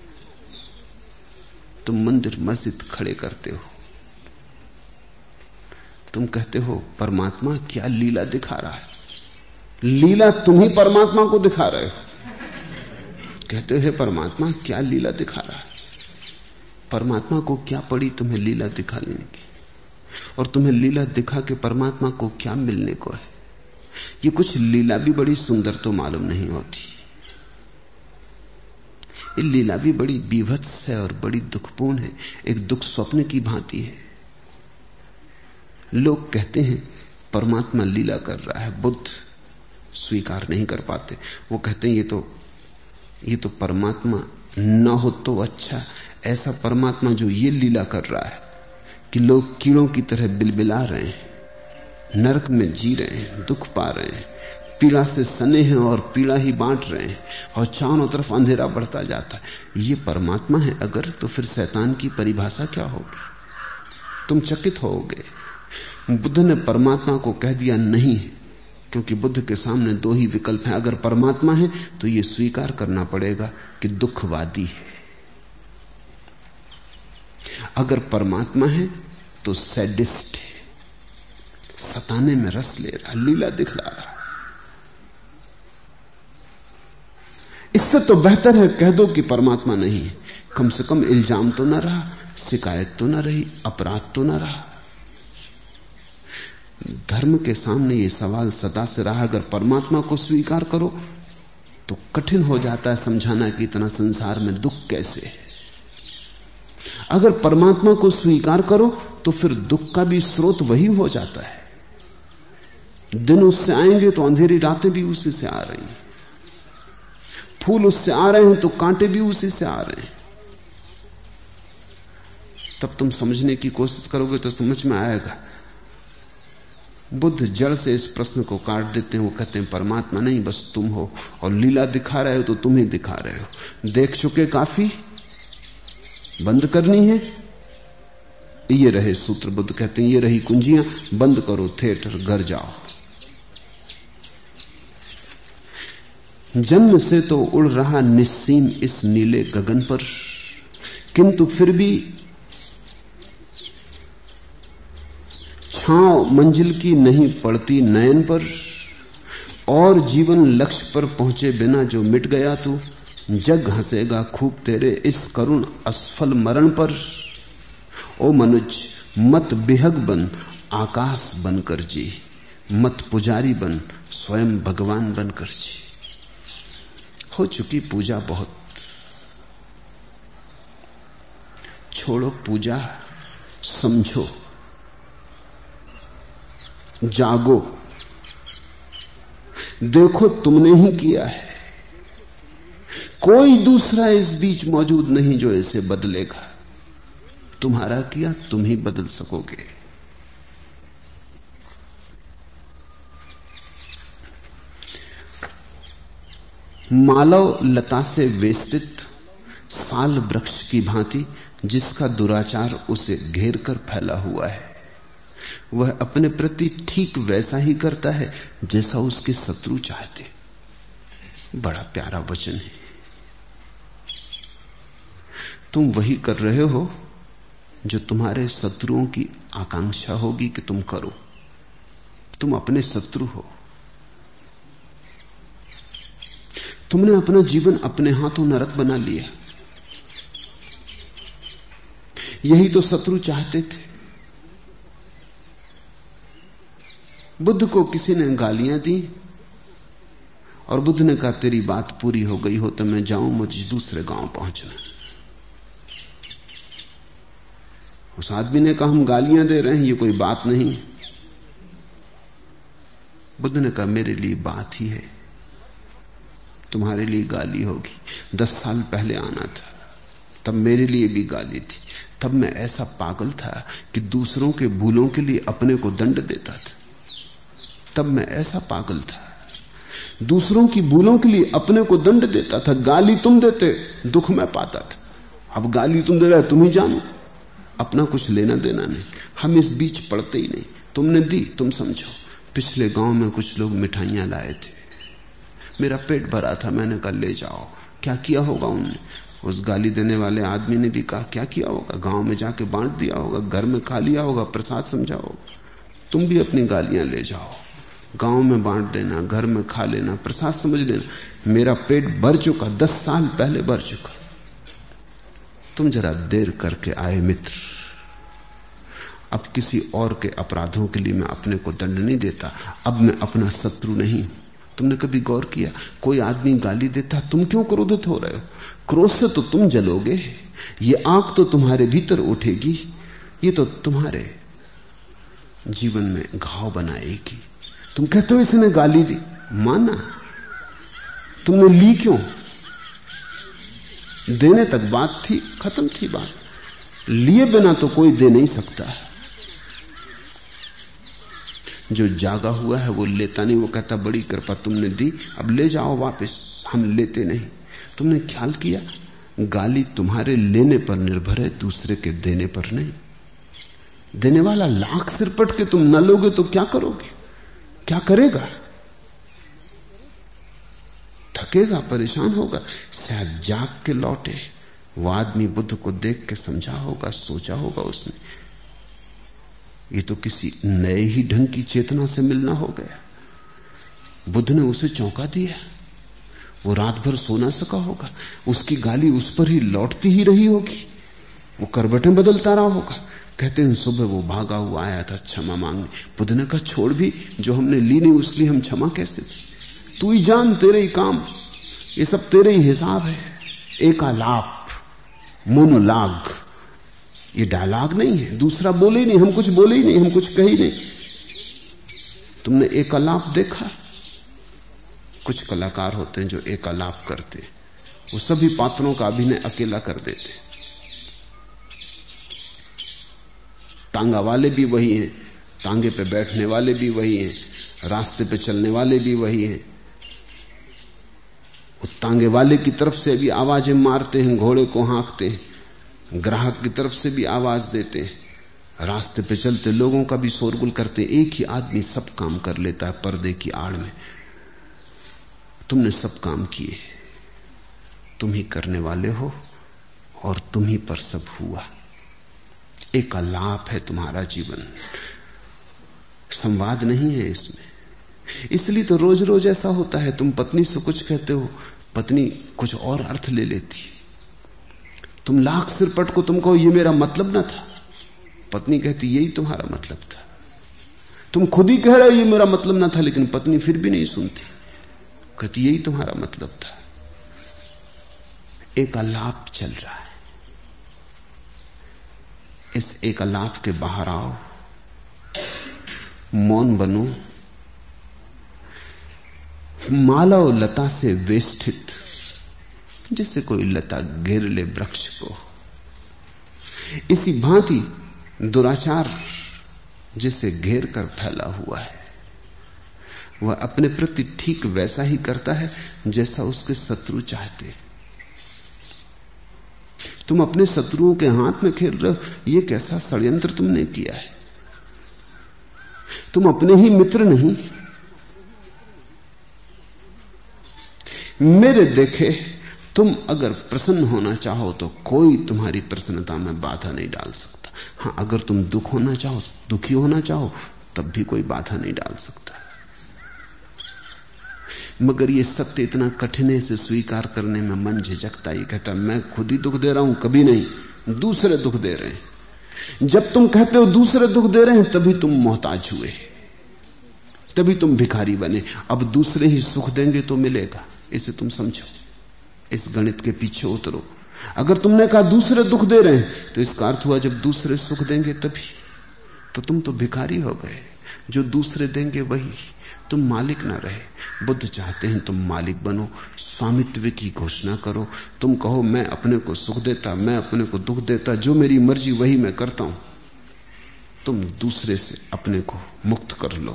Speaker 2: तुम मंदिर मस्जिद खड़े करते हो। तुम कहते हो परमात्मा क्या लीला दिखा रहा है। लीला तुम ही परमात्मा को दिखा रहे हो। कहते हो हे परमात्मा क्या लीला दिखा रहा है। परमात्मा को क्या पड़ी तुम्हें लीला दिखा लेने की, और तुम्हें लीला दिखा के परमात्मा को क्या मिलने को है। ये कुछ लीला भी बड़ी सुंदर तो मालूम नहीं होती, ये लीला भी बड़ी बीभत्स है और बड़ी दुखपूर्ण है, एक दुख स्वप्न की भांति है। लोग कहते हैं परमात्मा लीला कर रहा है, बुद्ध स्वीकार नहीं कर पाते। वो कहते हैं ये तो परमात्मा न हो तो अच्छा, ऐसा परमात्मा जो ये लीला कर रहा है कि लोग कीड़ों की तरह बिलबिला रहे हैं, नरक में जी रहे हैं, दुख पा रहे हैं, पीड़ा से सने हैं और पीड़ा ही बांट रहे हैं, और चारों तरफ अंधेरा बढ़ता जाता है। ये परमात्मा है अगर, तो फिर शैतान की परिभाषा क्या होगी? तुम चकित होगे। बुद्ध ने परमात्मा को कह दिया नहीं, क्योंकि बुद्ध के सामने दो ही विकल्प हैं। अगर परमात्मा है तो ये स्वीकार करना पड़ेगा कि दुखवादी है, अगर परमात्मा है तो सैडिस्ट है, सताने में रस ले रहा, लीला दिखला रहा। इससे तो बेहतर है कह दो कि परमात्मा नहीं है, कम से कम इल्जाम तो ना रहा, शिकायत तो ना रही, अपराध तो ना रहा। धर्म के सामने ये सवाल सदा से रहा, अगर परमात्मा को स्वीकार करो तो कठिन हो जाता है समझाना कि इतना संसार में दुख कैसे है। अगर परमात्मा को स्वीकार करो तो फिर दुख का भी स्रोत वही हो जाता है। दिन उससे आएंगे तो अंधेरी रातें भी उसी से आ रही हैं, फूल उससे आ रहे हैं तो कांटे भी उसी से आ रहे हैं। तब तुम समझने की कोशिश करोगे तो समझ में आएगा। बुद्ध जड़ से इस प्रश्न को काट देते हैं। वो कहते हैं परमात्मा नहीं, बस तुम हो, और लीला दिखा रहे हो तो तुम ही दिखा रहे हो। देख चुके काफी, बंद करनी है। ये रहे सूत्र, बुद्ध कहते हैं ये रही कुंजियां, बंद करो थिएटर, घर जाओ। जन्म से तो उड़ रहा निस्सीम इस नीले गगन पर, किंतु फिर भी छांव मंजिल की नहीं पड़ती नयन पर, और जीवन लक्ष्य पर पहुंचे बिना जो मिट गया तू, जग हंसेगा खूब तेरे इस करुण असफल मरण पर। ओ मनुज मत बिहग बन आकाश बनकर जी, मत पुजारी बन स्वयं भगवान बनकर जी। हो चुकी पूजा बहुत, छोड़ो पूजा, समझो, जागो, देखो तुमने ही किया है, कोई दूसरा इस बीच मौजूद नहीं जो इसे बदलेगा। तुम्हारा किया तुम ही बदल सकोगे। मालव लता से वेष्टित साल वृक्ष की भांति जिसका दुराचार उसे घेर कर फैला हुआ है, वह अपने प्रति ठीक वैसा ही करता है जैसा उसके शत्रु चाहते। बड़ा प्यारा वचन है। तुम वही कर रहे हो जो तुम्हारे शत्रुओं की आकांक्षा होगी कि तुम करो। तुम अपने शत्रु हो। तुमने अपना जीवन अपने हाथों नरक बना लिया। यही तो शत्रु चाहते थे। बुद्ध को किसी ने गालियां दी और बुद्ध ने कहा तेरी बात पूरी हो गई हो तो मैं जाऊं, मुझे दूसरे गांव पहुंचना। उस आदमी ने कहा हम गालियां दे रहे हैं, ये कोई बात नहीं। बुद्ध ने कहा मेरे लिए बात ही है, तुम्हारे लिए गाली होगी। 10 साल पहले आना था, तब मेरे लिए भी गाली थी। तब मैं ऐसा पागल था कि दूसरों के भूलों के लिए अपने को दंड देता था। तब मैं ऐसा पागल था, दूसरों की भूलों के लिए अपने को दंड देता था। गाली तुम देते, दुख मैं पाता था। अब गाली तुम दे रहे, तुम ही जानो, अपना कुछ लेना देना नहीं। हम इस बीच पड़ते ही नहीं। तुमने दी, तुम समझो। पिछले गांव में कुछ लोग मिठाइयां लाए थे, मेरा पेट भरा था, मैंने कहा ले जाओ। क्या किया होगा उनने? उस गाली देने वाले आदमी ने भी कहा क्या किया होगा? गांव में जाके बांट दिया होगा, घर में खा लिया होगा, प्रसाद समझा होगा। तुम भी अपनी गालियां ले जाओ, गांव में बांट देना, घर में खा लेना, प्रसाद समझ लेना। मेरा पेट भर चुका, 10 साल पहले भर चुका। तुम जरा देर करके आए मित्र। अब किसी और के अपराधों के लिए मैं अपने को दंड नहीं देता। अब मैं अपना शत्रु नहीं। तुमने कभी गौर किया, कोई आदमी गाली देता, तुम क्यों क्रोधित हो रहे हो? क्रोध से तो तुम जलोगे, ये आग तो तुम्हारे भीतर उठेगी, ये तो तुम्हारे जीवन में घाव बनाएगी। तुम कहते हो इसने गाली दी, माना, तुमने ली क्यों? देने तक बात थी, खत्म थी बात। लिए बिना तो कोई दे नहीं सकता। जो जागा हुआ है वो लेता नहीं, वो कहता बड़ी कृपा तुमने दी, अब ले जाओ वापस, हम लेते नहीं। तुमने ख्याल किया, गाली तुम्हारे लेने पर निर्भर है, दूसरे के देने पर नहीं। देने वाला लाख सिर पट के तुम न लोगे तो क्या करोगे? क्या करेगा? थकेगा, परेशान होगा, शायद जाग के लौटे। वो आदमी बुद्ध को देख के समझा होगा, सोचा होगा उसने, ये तो किसी नए ही ढंग की चेतना से मिलना हो गया। बुद्ध ने उसे चौंका दिया। वो रात भर सो ना सका होगा, उसकी गाली उस पर ही लौटती ही रही होगी, वो करवटें बदलता रहा होगा। कहते हैं सुबह वो भागा हुआ आया था क्षमा मांगने। बुद्ध ने कहा छोड़ भी, जो हमने ली नहीं उसलिए हम क्षमा कैसे दी? तू ही जान, तेरे ही काम, ये सब तेरे ही हिसाब है। एकालाप, मोनोलाग, ये डायलॉग नहीं है, दूसरा बोले ही नहीं, हम कुछ बोले ही नहीं, हम कुछ कही नहीं। तुमने एकालाप देखा? कुछ कलाकार होते हैं जो एकालाप करते, वो सभी पात्रों का अभिनय अकेला कर देते। तांगा वाले भी वही हैं, तांगे पे बैठने वाले भी वही हैं, रास्ते पे चलने वाले भी वही हैं। वो तांगे वाले की तरफ से भी आवाजें मारते हैं, घोड़े को हाँकते हैं, ग्राहक की तरफ से भी आवाज देते हैं, रास्ते पे चलते लोगों का भी शोरगुल करते। एक ही आदमी सब काम कर लेता है पर्दे की आड़ में। तुमने सब काम किए, तुम ही करने वाले हो और तुम ही पर सब हुआ। एक आलाप है तुम्हारा जीवन, संवाद नहीं है इसमें। इसलिए तो रोज रोज ऐसा होता है, तुम पत्नी से कुछ कहते हो, पत्नी कुछ और अर्थ ले लेती। तुम लाख सिरपट को तुम कहो ये मेरा मतलब न था, पत्नी कहती यही तुम्हारा मतलब था। तुम खुद ही कह रहे हो ये मेरा मतलब न था, लेकिन पत्नी फिर भी नहीं सुनती, कहती यही तुम्हारा मतलब था। एक आलाप चल रहा है, इस एक आलाप के बाहर आओ, मौन बनो, माला और लता से वेष्टित, जैसे कोई लता घेर ले वृक्ष को। इसी भांति दुराचार जिसे घेर कर फैला हुआ है, वह अपने प्रति ठीक वैसा ही करता है जैसा उसके शत्रु चाहते। तुम अपने शत्रुओं के हाथ में खेल रहे हो, यह कैसा षड्यंत्र तुमने किया है। तुम अपने ही मित्र नहीं, मेरे देखे तुम अगर प्रसन्न होना चाहो तो कोई तुम्हारी प्रसन्नता में बाधा नहीं डाल सकता। हां, अगर तुम दुख होना चाहो, दुखी होना चाहो, तब भी कोई बाधा नहीं डाल सकता। मगर ये सत्य इतना कठिन है, इसे स्वीकार करने में मन झिझकता। ये कहता मैं खुद ही दुख दे रहा हूं, कभी नहीं, दूसरे दुख दे रहे हैं। जब तुम कहते हो दूसरे दुख दे रहे हैं, तभी तुम मोहताज हुए, तभी तुम भिखारी बने। अब दूसरे ही सुख देंगे तो मिलेगा, इसे तुम समझो, इस गणित के पीछे उतरो। अगर तुमने कहा दूसरे दुख दे रहे हैं, तो इसका अर्थ हुआ जब दूसरे सुख देंगे तभी, तो तुम तो भिखारी हो गए। जो दूसरे देंगे वही, तुम मालिक ना रहे। बुद्ध चाहते हैं तुम मालिक बनो, स्वामित्व की घोषणा करो। तुम कहो मैं अपने को सुख देता, मैं अपने को दुख देता, जो मेरी मर्जी वही मैं करता हूं। तुम दूसरे से अपने को मुक्त कर लो।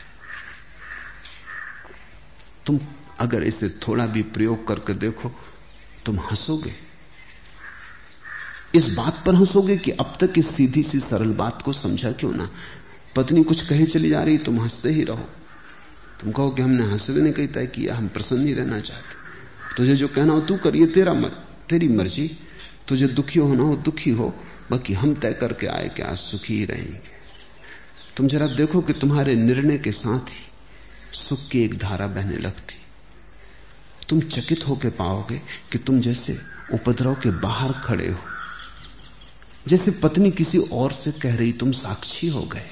Speaker 2: तुम अगर इसे थोड़ा भी प्रयोग करके देखो, तुम हंसोगे। इस बात पर हंसोगे कि अब तक इस सीधी सी सरल बात को समझा क्यों ना। पत्नी कुछ कहे चली जा रही, तुम हंसते ही रहो। तुम कहो कि हमने हंसने ने कही तय किया, हम प्रसन्न ही रहना चाहते। तुझे जो कहना हो तू कर, ये तेरी मर्जी। तुझे दुखी होना हो दुखी हो, बाकी हम तय करके आए कि आज सुखी ही रहेंगे। तुम जरा देखो कि तुम्हारे निर्णय के साथ ही सुख की एक धारा बहने लगती। तुम चकित होकर पाओगे कि तुम जैसे उपद्रव के बाहर खड़े हो, जैसे पत्नी किसी और से कह रही तुम साक्षी हो गए।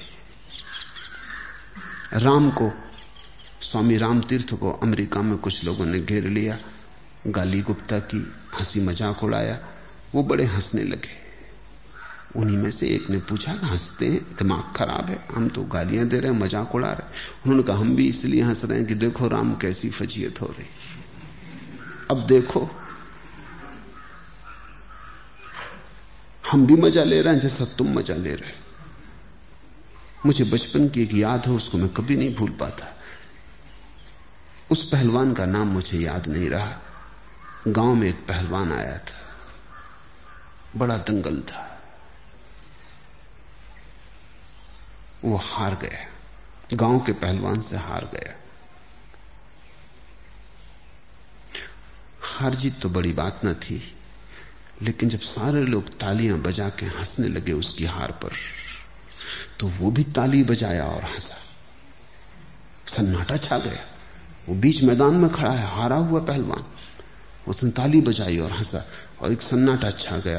Speaker 2: राम को, स्वामी राम तीर्थ को अमेरिका में कुछ लोगों ने घेर लिया, गाली गुप्ता की, हंसी मजाक उड़ाया। वो बड़े हंसने लगे। उन्हीं में से एक ने पूछा, हंसते हैं, दिमाग खराब है, हम तो गालियां दे रहे हैं, मजाक उड़ा रहे हैं। उन्होंने कहा हम भी इसलिए हंस रहे हैं कि देखो राम कैसी फजीयत हो रही। अब देखो हम भी मजा ले रहे हैं जैसा तुम मजा ले रहे हो। मुझे बचपन की एक याद है, उसको मैं कभी नहीं भूल पाता। उस पहलवान का नाम मुझे याद नहीं रहा। गांव में एक पहलवान आया था, बड़ा दंगल था। वो हार गया, गांव के पहलवान से हार गया। हार जीत तो बड़ी बात न थी, लेकिन जब सारे लोग तालियां बजा के हंसने लगे उसकी हार पर, तो वो भी ताली बजाया और हंसा। सन्नाटा छा गया। वो बीच मैदान में खड़ा है, हारा हुआ पहलवान, उसने ताली बजाई और हंसा, और एक सन्नाटा छा गया।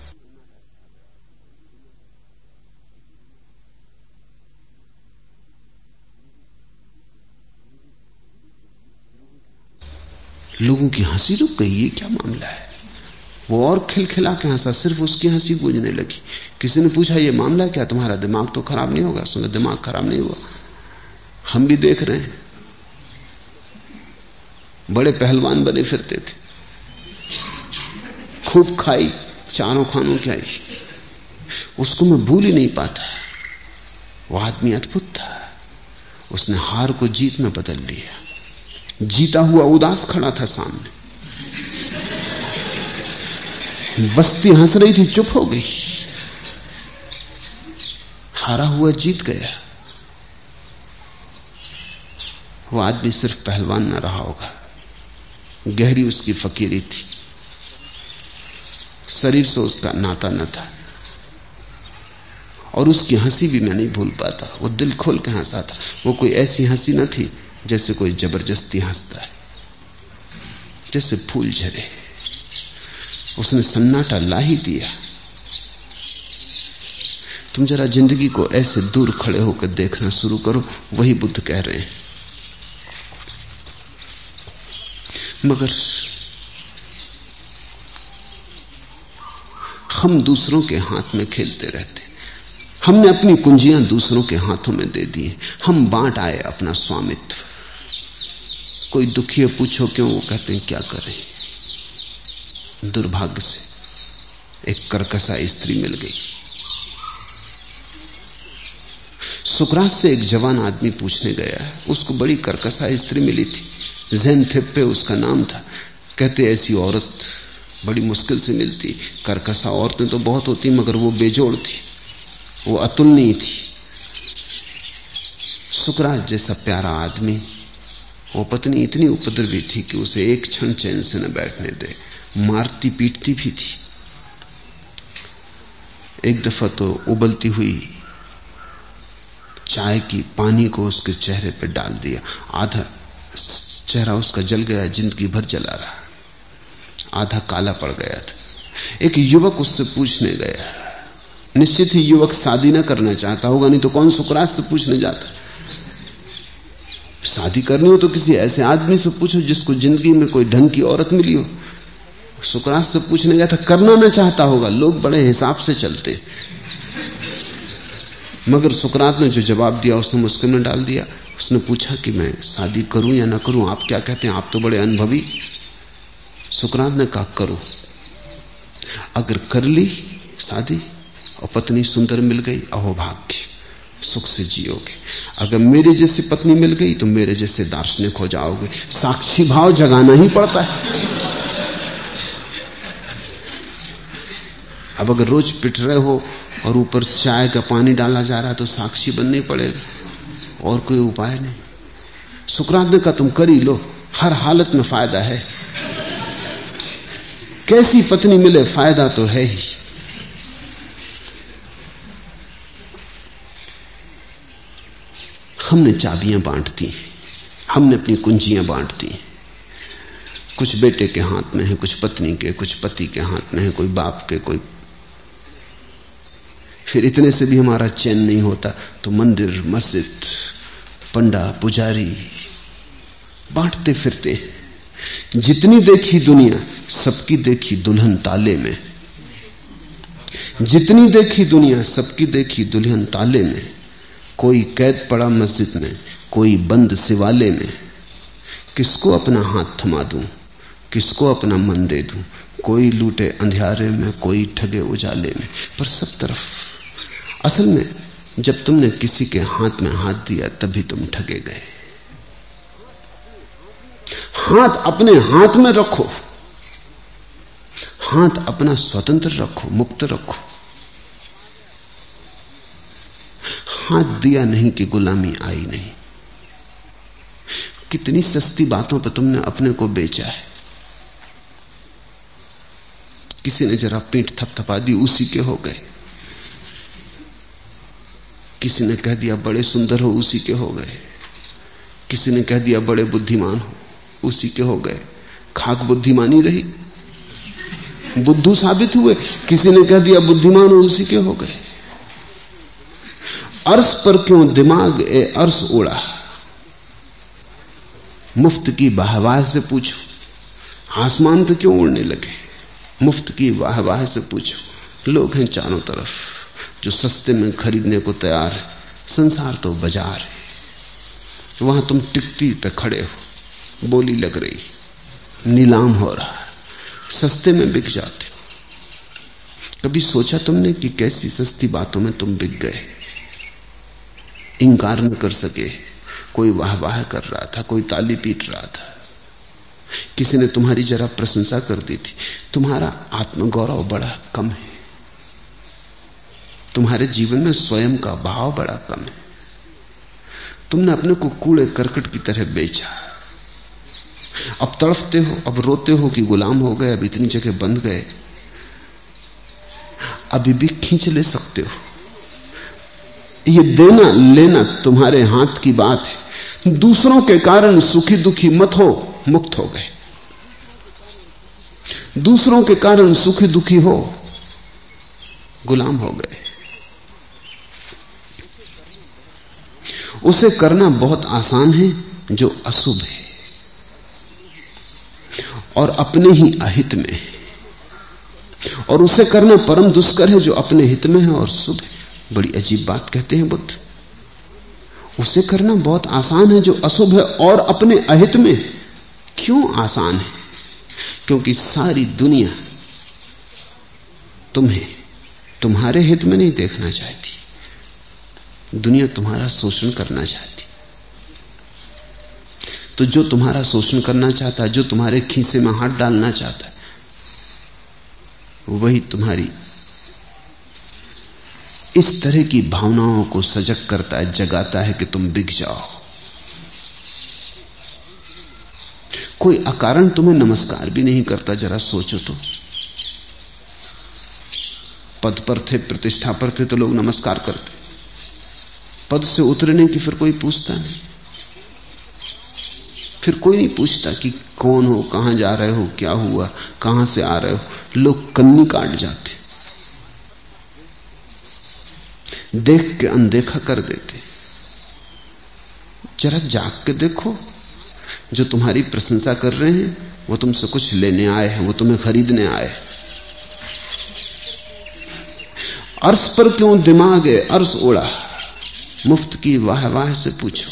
Speaker 2: लोगों की हंसी रुक गई, ये क्या मामला है? वो और खिलखिला के हंसा, सिर्फ उसकी हंसी गूंजने लगी। किसी ने पूछा ये मामला क्या, तुम्हारा दिमाग तो खराब नहीं होगा? उसने दिमाग खराब नहीं हुआ, हम भी देख रहे हैं। बड़े पहलवान बने फिरते थे, खूब खाई, चारों खानों की आई, उसको मैं भूल ही नहीं पाता। वो आदमी अद्भुत था, उसने हार को जीत में बदल लिया। जीता हुआ उदास खड़ा था सामने, बस्ती हंस रही थी, चुप हो गई। हारा हुआ जीत गया। वो आदमी सिर्फ पहलवान न रहा होगा, गहरी उसकी फकीरी थी, शरीर से उसका नाता न था। और उसकी हंसी भी मैं नहीं भूल पाता। वो दिल खोल के हंसा था। वो कोई ऐसी हंसी न थी जैसे कोई जबरदस्ती हंसता है, जैसे फूल झरे। उसने सन्नाटा ला ही दिया। तुम जरा जिंदगी को ऐसे दूर खड़े होकर देखना शुरू करो, वही बुद्ध कह रहे हैं। मगर हम दूसरों के हाथ में खेलते रहते। हमने अपनी कुंजियां दूसरों के हाथों में दे दी। हम बांट आए अपना स्वामित्व। कोई दुखी है, पूछो क्यों? वो कहते हैं क्या करें, दुर्भाग्य से एक कर्कशा स्त्री मिल गई। सुकरात से एक जवान आदमी पूछने गया, उसको बड़ी कर्कशा स्त्री मिली थी। ज़ेनथेप्पे उसका नाम था। कहते ऐसी औरत बड़ी मुश्किल से मिलती। कर्कशा औरतें तो बहुत होती, मगर वो बेजोड़ थी, वो अतुलनीय थी। सुकरात जैसा प्यारा आदमी, वो पत्नी इतनी उपद्रवी थी कि उसे एक क्षण चैन से न बैठने दे, मारती पीटती भी थी। एक दफा तो उबलती हुई चाय की पानी को उसके चेहरे पर डाल दिया। आधा चेहरा उसका जल गया, जिंदगी भर जला रहा, आधा काला पड़ गया था। एक युवक उससे पूछने गया। निश्चित ही युवक शादी न करना चाहता होगा, नहीं तो कौन सुकरात से पूछने जाता। शादी करनी हो तो किसी ऐसे आदमी से पूछो जिसको जिंदगी में कोई ढंग की औरत मिली हो। सुकरात से पूछने गया था, करना न चाहता होगा। लोग बड़े हिसाब से चलते, मगर सुकरात ने जो जवाब दिया उसने मुश्किल में डाल दिया। उसने पूछा कि मैं शादी करूं या ना करूं, आप क्या कहते हैं, आप तो बड़े अनुभवी। सुकरात ने कहा करो। अगर कर ली शादी और पत्नी सुंदर मिल गई, अहोभाग्य, सुख से जियोगे। अगर मेरे जैसी पत्नी मिल गई तो मेरे जैसे दार्शनिक हो जाओगे। साक्षी भाव जगाना ही पड़ता है। अब अगर रोज पिट रहे हो और ऊपर चाय का पानी डाला जा रहा है तो साक्षी बनना ही पड़ेगा, और कोई उपाय नहीं। सुकरात ने कहा तुम कर ही लो, हर हालत में फायदा है। कैसी पत्नी मिले फायदा तो है ही। हमने चाबियां बांट दी, हमने अपनी कुंजियां बांट दी। कुछ बेटे के हाथ में है, कुछ पत्नी के, कुछ पति के हाथ में है, कोई बाप के, कोई फिर इतने से भी हमारा चैन नहीं होता तो मंदिर, मस्जिद, पंडा, पुजारी बांटते फिरते हैं। जितनी देखी दुनिया सबकी देखी दुल्हन ताले में, जितनी देखी दुनिया सबकी देखी दुल्हन ताले में। कोई कैद पड़ा मस्जिद में, कोई बंद शिवाले में। किसको अपना हाथ थमा दूं, किसको अपना मन दे दूं। कोई लूटे अंधियारे में, कोई ठगे उजाले में। पर सब तरफ असल में जब तुमने किसी के हाथ में हाथ दिया तभी तुम ठगे गए। हाथ अपने हाथ में रखो, हाथ अपना स्वतंत्र रखो, मुक्त रखो। हाथ दिया नहीं कि गुलामी आई नहीं। कितनी सस्ती बातों पर तुमने अपने को बेचा है। किसी ने जरा पीठ थपथपा दी, उसी के हो गए। किसी ने कह दिया बड़े सुंदर हो, उसी के हो गए। किसी ने कह दिया बड़े बुद्धिमान हो, उसी के हो गए। खाक बुद्धिमानी रही, बुद्धू साबित हुए। किसी ने कह दिया बुद्धिमान हो, उसी के हो गए। अर्श पर क्यों दिमाग ए अर्श उड़ा, मुफ्त की वाहवाह से पूछो। आसमान पे क्यों उड़ने लगे, मुफ्त की वाहवाह से पूछो। लोग हैं चारों तरफ जो सस्ते में खरीदने को तैयार है। संसार तो बाजार है, वहां तुम टिकटी पे खड़े हो, बोली लग रही, नीलाम हो रहा है, सस्ते में बिक जाते हो। कभी सोचा तुमने कि कैसी सस्ती बातों में तुम बिक गए। इंकार न कर सके। कोई वाह वाह कर रहा था, कोई ताली पीट रहा था, किसी ने तुम्हारी जरा प्रशंसा कर दी थी। तुम्हारा आत्मगौरव बड़ा कम है, तुम्हारे जीवन में स्वयं का भाव बड़ा कम है। तुमने अपने को कूड़े करकट की तरह बेचा। अब तड़फते हो, अब रोते हो कि गुलाम हो गए, अब इतनी जगह बंध गए। अभी भी खींच ले सकते हो। ये देना लेना तुम्हारे हाथ की बात है। दूसरों के कारण सुखी दुखी मत हो, मुक्त हो गए। दूसरों के कारण सुखी दुखी हो, गुलाम हो गए। उसे करना बहुत आसान है जो अशुभ है और अपने ही अहित में है, और उसे करना परम दुष्कर है जो अपने हित में है और शुभ है। बड़ी अजीब बात कहते हैं बुद्ध। उसे करना बहुत आसान है जो अशुभ है और अपने अहित में। क्यों आसान है? क्योंकि सारी दुनिया तुम्हें तुम्हारे हित में नहीं देखना चाहती। दुनिया तुम्हारा शोषण करना चाहती। तो जो तुम्हारा शोषण करना चाहता है, जो तुम्हारे खीसे में हाथ डालना चाहता है, वही तुम्हारी इस तरह की भावनाओं को सजग करता है, जगाता है कि तुम बिक जाओ। कोई अकारण तुम्हें नमस्कार भी नहीं करता। जरा सोचो तो, पद पर थे, प्रतिष्ठा पर थे तो लोग नमस्कार करते। पद से उतरने की फिर कोई पूछता नहीं। फिर कोई नहीं पूछता कि कौन हो, कहां जा रहे हो, क्या हुआ, कहां से आ रहे हो। लोग कन्नी काट जाते, देख के अनदेखा कर देते। जरा जाग के देखो, जो तुम्हारी प्रशंसा कर रहे हैं वो तुमसे कुछ लेने आए हैं, वो तुम्हें खरीदने आए। अर्श पर क्यों दिमाग है अर्श उड़ा, मुफ्त की वाह वाह से पूछो।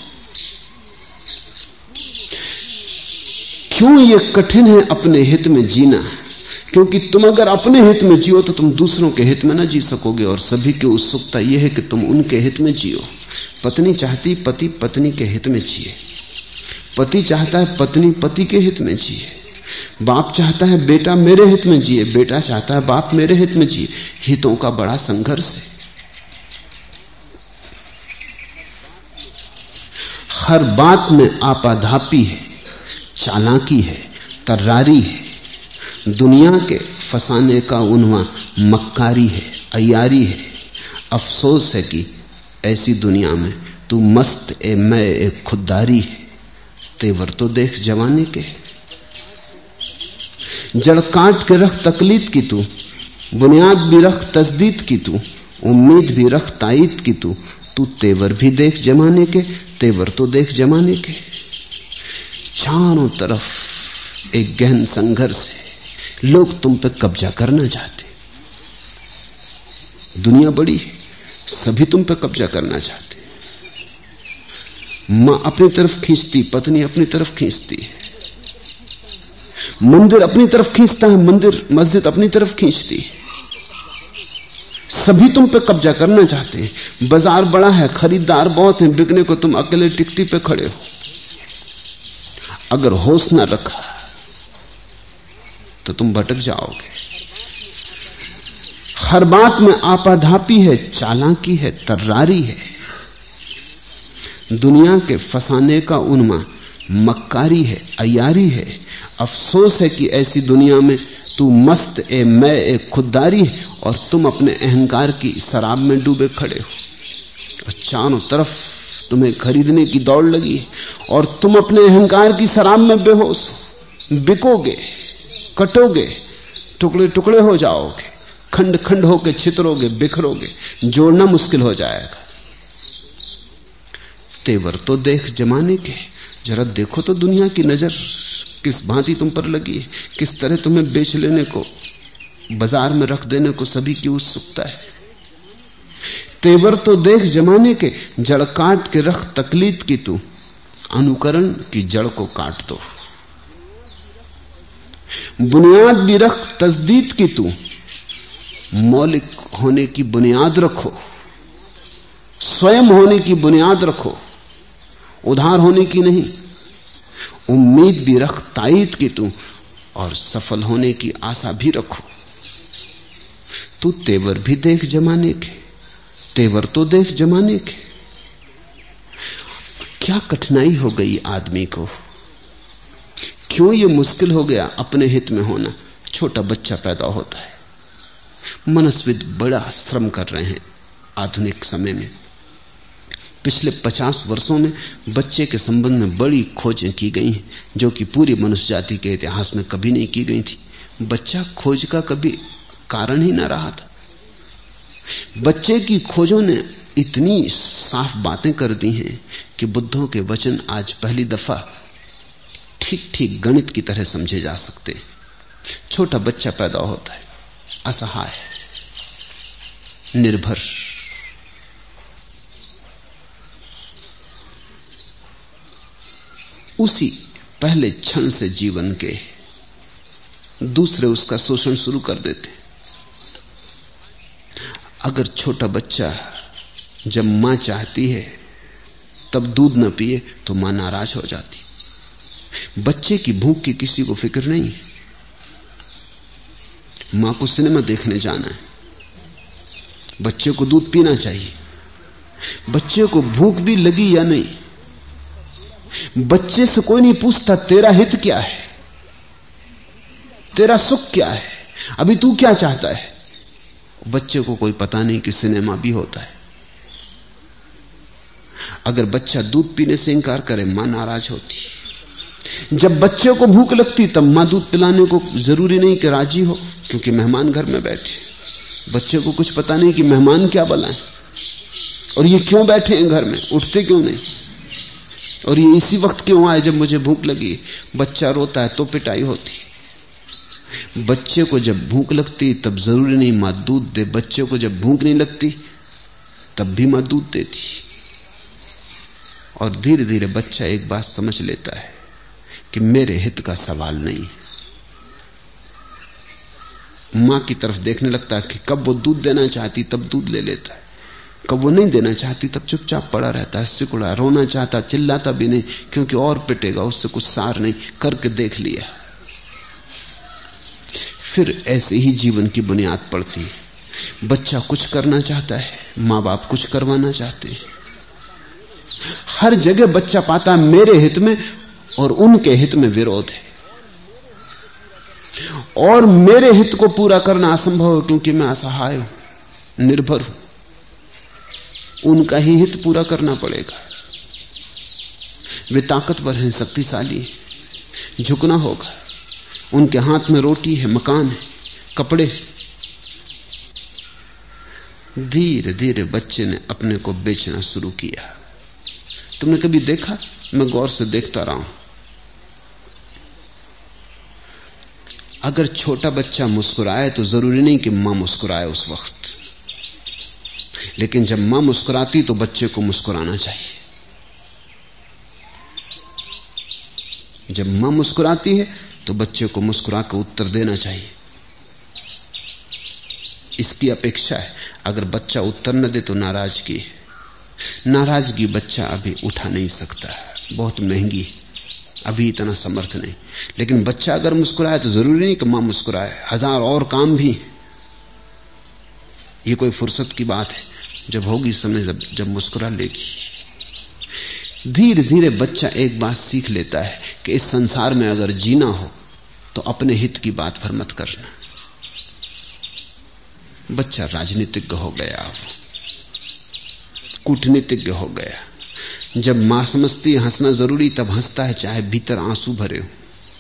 Speaker 2: क्यों ये कठिन है अपने हित में जीना? क्योंकि तुम अगर अपने हित में जियो तो तुम दूसरों के हित में ना जी सकोगे। और सभी की उत्सुकता यह है कि तुम उनके हित में जियो। पत्नी चाहती पति पत्नी के हित में जिए, पति चाहता है पत्नी पति के हित में जिए, बाप चाहता है बेटा मेरे हित में जिए, बेटा चाहता है बाप मेरे हित में जिए। हितों का बड़ा संघर्ष है। हर बात में आपाधापी है, चालाकी है, तर्रारी है। दुनिया के फसाने का उन्वा मक्कारी है, अयारी है। अफसोस है कि ऐसी दुनिया में तू मस्त ए मैं एक खुददारी है। तेवर तो देख जवानी के, जड़ काट के रख तकलीद की तू, बुनियाद भी रख तस्दीद की तू। उम्मीद भी रख ताईद की तू तेवर भी देख जमाने के, तेवर तो देख जमाने के। चारों तरफ एक गहन संघर्ष है, लोग तुम पे कब्जा करना चाहते। दुनिया बड़ी है, सभी तुम पे कब्जा करना चाहते। मां अपनी तरफ खींचती, पत्नी अपनी तरफ खींचती है, मंदिर अपनी तरफ खींचता है, मंदिर मस्जिद अपनी तरफ खींचती है। सभी तुम पे कब्जा करना चाहते हैं। बाजार बड़ा है, खरीदार बहुत हैं, बिकने को तुम अकेले टिकटी पे खड़े हो। अगर होश ना रखा तो तुम भटक जाओगे। हर बात में आपाधापी है, चालाकी है, तर्रारी है। दुनिया के फसाने का उन्मा मक्कारी है, अयारी है। अफसोस है कि ऐसी दुनिया में तू मस्त मैं एक खुददारी है और तुम अपने अहंकार की शराब में डूबे खड़े हो। और चारों तरफ तुम्हें खरीदने की दौड़ लगी है और तुम अपने अहंकार की शराब में बेहोश हो। बिकोगे, कटोगे, टुकड़े टुकड़े हो जाओगे, खंड खंड होके छितरोगे, बिखरोगे, जोड़ना मुश्किल हो जाएगा। तेवर तो देख जमाने के, जरा देखो तो दुनिया की नजर किस भांति तुम पर लगी है, किस तरह तुम्हें बेच लेने को, बाजार में रख देने को सभी की उत्सुकता है। तेवर तो देख जमाने के, जड़ काट के रख तकलीद की तू, अनुकरण की जड़ को काट दो। बुनियाद भी रख तस्दीद की तू, मौलिक होने की बुनियाद रखो, स्वयं होने की बुनियाद रखो, उधार होने की नहीं। उम्मीद भी रख ताईद की तू, और सफल होने की आशा भी रखो। तू तेवर भी देख जमाने के, तेवर तो देख जमाने के। क्या कठिनाई हो गई आदमी को, क्यों ये मुश्किल हो गया अपने हित में होना। छोटा बच्चा पैदा होता है, मनस्विद बड़ा श्रम कर रहे हैं आधुनिक समय में। पिछले 50 वर्षों में बच्चे के संबंध में बड़ी खोजें की गई हैं, जो कि पूरी मनुष्य जाति के इतिहास में कभी नहीं की गई थी। बच्चा खोज का कभी कारण ही ना रहा था। बच्चे की खोजों ने इतनी साफ बातें कर दी हैं कि बुद्धों के वचन आज पहली दफा ठीक ठीक गणित की तरह समझे जा सकते। छोटा बच्चा पैदा होता है, असहाय, निर्भर, उसी पहले क्षण से जीवन के दूसरे उसका शोषण शुरू कर देते। अगर छोटा बच्चा जब मां चाहती है तब दूध न पिए तो मां नाराज हो जाती। बच्चे की भूख की किसी को फिक्र नहीं है। मां को सिनेमा देखने जाना है, बच्चे को दूध पीना चाहिए। बच्चे को भूख भी लगी या नहीं, बच्चे से कोई नहीं पूछता तेरा हित क्या है, तेरा सुख क्या है, अभी तू क्या चाहता है। बच्चे को कोई पता नहीं कि सिनेमा भी होता है। अगर बच्चा दूध पीने से इंकार करे, मां नाराज होती। जब बच्चे को भूख लगती तब मां दूध पिलाने को जरूरी नहीं कि राजी हो, क्योंकि मेहमान घर में बैठे। बच्चे को कुछ पता नहीं कि मेहमान क्या बुलाएं और ये क्यों बैठे हैं घर में, उठते क्यों नहीं, और ये इसी वक्त क्यों आए जब मुझे भूख लगी। बच्चा रोता है तो पिटाई होती। बच्चे को जब भूख लगती तब जरूरी नहीं मां दूध दे, बच्चे को जब भूख नहीं लगती तब भी मां दूध देती। और धीरे धीरे बच्चा एक बात समझ लेता है कि मेरे हित का सवाल नहीं। मां की तरफ देखने लगता है कि कब वो दूध देना चाहती तब दूध ले लेता है, कब वो नहीं देना चाहती तब चुपचाप पड़ा रहता है, सिकुड़ा। रोना चाहता चिल्लाता भी नहीं, क्योंकि और पिटेगा, उससे कुछ सार नहीं, करके देख लिया। फिर ऐसे ही जीवन की बुनियाद पड़ती है। बच्चा कुछ करना चाहता है, मां बाप कुछ करवाना चाहते हैं। हर जगह बच्चा पाता मेरे हित में और उनके हित में विरोध है, और मेरे हित को पूरा करना असंभव है क्योंकि मैं असहाय हूं, निर्भर हूं। उनका ही हित पूरा करना पड़ेगा। वे ताकतवर हैं, शक्तिशाली हैं, झुकना होगा। उनके हाथ में रोटी है, मकान है, कपड़े। धीरे धीरे बच्चे ने अपने को बेचना शुरू किया। तुमने कभी देखा? मैं गौर से देखता रहा हूं, अगर छोटा बच्चा मुस्कुराए तो जरूरी नहीं कि मां मुस्कुराए उस वक्त, लेकिन जब मां मुस्कुराती तो बच्चे को मुस्कुराना चाहिए। जब मां मुस्कुराती है तो बच्चे को मुस्कुरा कर उत्तर देना चाहिए। इसकी अपेक्षा है। अगर बच्चा उत्तर न दे तो नाराजगी है। नाराजगी बच्चा अभी उठा नहीं सकता, बहुत महंगी, अभी इतना समर्थ नहीं। लेकिन बच्चा अगर मुस्कुराए तो जरूरी नहीं कि मां मुस्कुराए, हजार और काम भी। ये कोई फुर्सत की बात है, जब होगी समय, जब मुस्कुरा लेगी। धीरे धीरे बच्चा एक बात सीख लेता है कि इस संसार में अगर जीना हो तो अपने हित की बात पर मत करना। बच्चा राजनीतिज्ञ हो गया, कूटनीतिज्ञ हो गया। जब मां समझती है हंसना जरूरी, तब हंसता है चाहे भीतर आंसू भरे हो।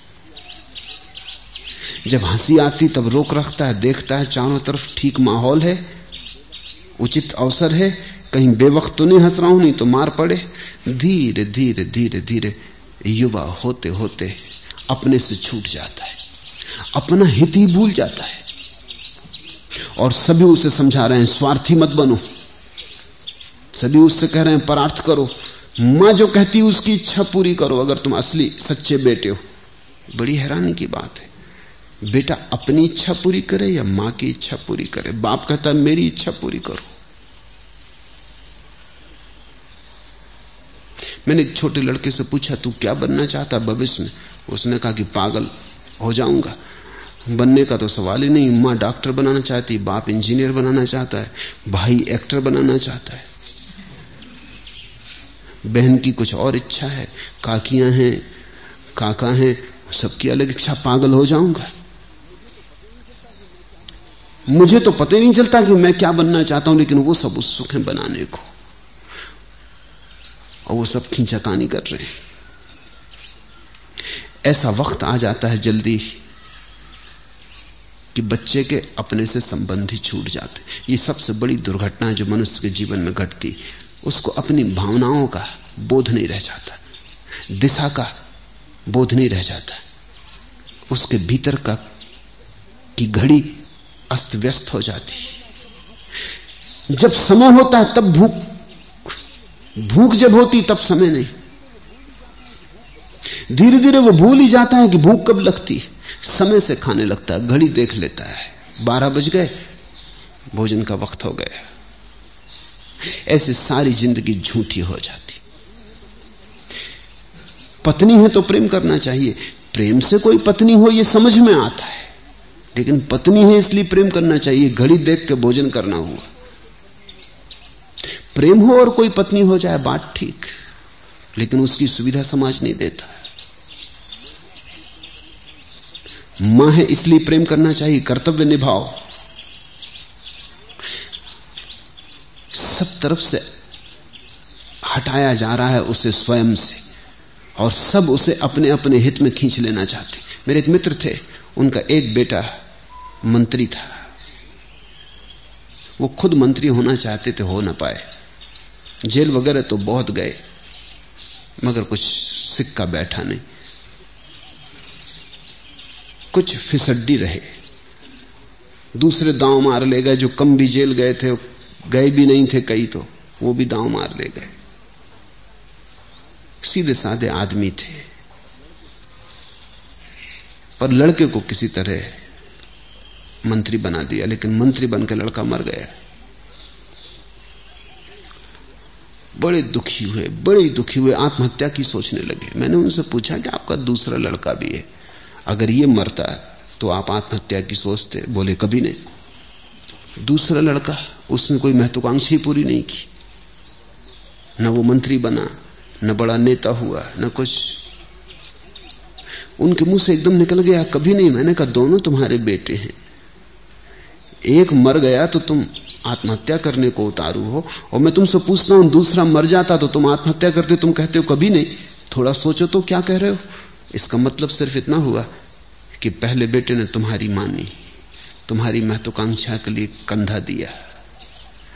Speaker 2: जब हंसी आती तब रोक रखता है, देखता है चारों तरफ ठीक माहौल है, उचित अवसर है, कहीं बेवक्त तो नहीं हंस रहा हूं, नहीं तो मार पड़े। धीरे धीरे धीरे धीरे युवा होते होते अपने से छूट जाता है, अपना हित ही भूल जाता है। और सभी उसे समझा रहे हैं स्वार्थी मत बनो, सभी उससे कह रहे हैं परार्थ करो, मां जो कहती है उसकी इच्छा पूरी करो अगर तुम असली सच्चे बेटे हो। बड़ी हैरानी की बात है, बेटा अपनी इच्छा पूरी करे या मां की इच्छा पूरी करे? बाप कहता है मेरी इच्छा पूरी करो। मैंने एक छोटे लड़के से पूछा तू क्या बनना चाहता भविष्य में? उसने कहा कि पागल हो जाऊंगा, बनने का तो सवाल ही नहीं। मां डॉक्टर बनाना चाहती, बाप इंजीनियर बनाना चाहता है, भाई एक्टर बनाना चाहता है, बहन की कुछ और इच्छा है, काकियां हैं, काका हैं, सबकी अलग इच्छा। पागल हो जाऊंगा? मुझे तो पता ही नहीं चलता कि मैं क्या बनना चाहता हूं, लेकिन वो सब उत्सुक हैं बनाने को, और वो सब खींचातानी कर रहे हैं। ऐसा वक्त आ जाता है जल्दी कि बच्चे के अपने से संबंध ही छूट जाते। ये सबसे बड़ी दुर्घटना है जो मनुष्य के जीवन में घटती। उसको अपनी भावनाओं का बोध नहीं रह जाता, दिशा का बोध नहीं रह जाता, उसके भीतर का की घड़ी अस्त व्यस्त हो जाती। जब समय होता है तब भूख जब होती तब समय नहीं। धीरे धीरे वो भूल ही जाता है कि भूख कब लगती, समय से खाने लगता है, घड़ी देख लेता है, 12 बज गए, भोजन का वक्त हो गया। ऐसे सारी जिंदगी झूठी हो जाती। पत्नी है तो प्रेम करना चाहिए, प्रेम से कोई पत्नी हो ये समझ में आता है, लेकिन पत्नी है इसलिए प्रेम करना चाहिए, घड़ी देख के भोजन करना हुआ। प्रेम हो और कोई पत्नी हो जाए बात ठीक, लेकिन उसकी सुविधा समाज नहीं देता। मां है इसलिए प्रेम करना चाहिए, कर्तव्य निभाओ। सब तरफ से हटाया जा रहा है उसे स्वयं से, और सब उसे अपने अपने हित में खींच लेना चाहते। मेरे एक मित्र थे, उनका एक बेटा मंत्री था। वो खुद मंत्री होना चाहते थे, हो ना पाए। जेल वगैरह तो बहुत गए, मगर कुछ सिक्का बैठा नहीं, कुछ फिसड्डी रहे। दूसरे दांव मार ले गए, जो कम भी जेल गए थे, गए भी नहीं थे कई, तो वो भी दांव मार ले गए। सीधे साधे आदमी थे, पर लड़के को किसी तरह मंत्री बना दिया, लेकिन मंत्री बनकर लड़का मर गया। बड़े दुखी हुए, बड़े दुखी हुए, आत्महत्या की सोचने लगे। मैंने उनसे पूछा कि आपका दूसरा लड़का भी है, अगर ये मरता तो आप आत्महत्या की सोचते? बोले कभी नहीं। दूसरा लड़का, उसने कोई महत्वाकांक्षा पूरी नहीं की, न वो मंत्री बना, न बड़ा नेता हुआ, न कुछ। उनके मुंह से एकदम निकल गया कभी नहीं। मैंने कहा दोनों तुम्हारे बेटे हैं, एक मर गया तो तुम आत्महत्या करने को उतारू हो, और मैं तुमसे पूछता हूं दूसरा मर जाता तो तुम आत्महत्या करते, तुम कहते हो कभी नहीं। थोड़ा सोचो तो क्या कह रहे हो। इसका मतलब सिर्फ इतना हुआ कि पहले बेटे ने तुम्हारी मानी, तुम्हारी महत्वाकांक्षा के लिए कंधा दिया,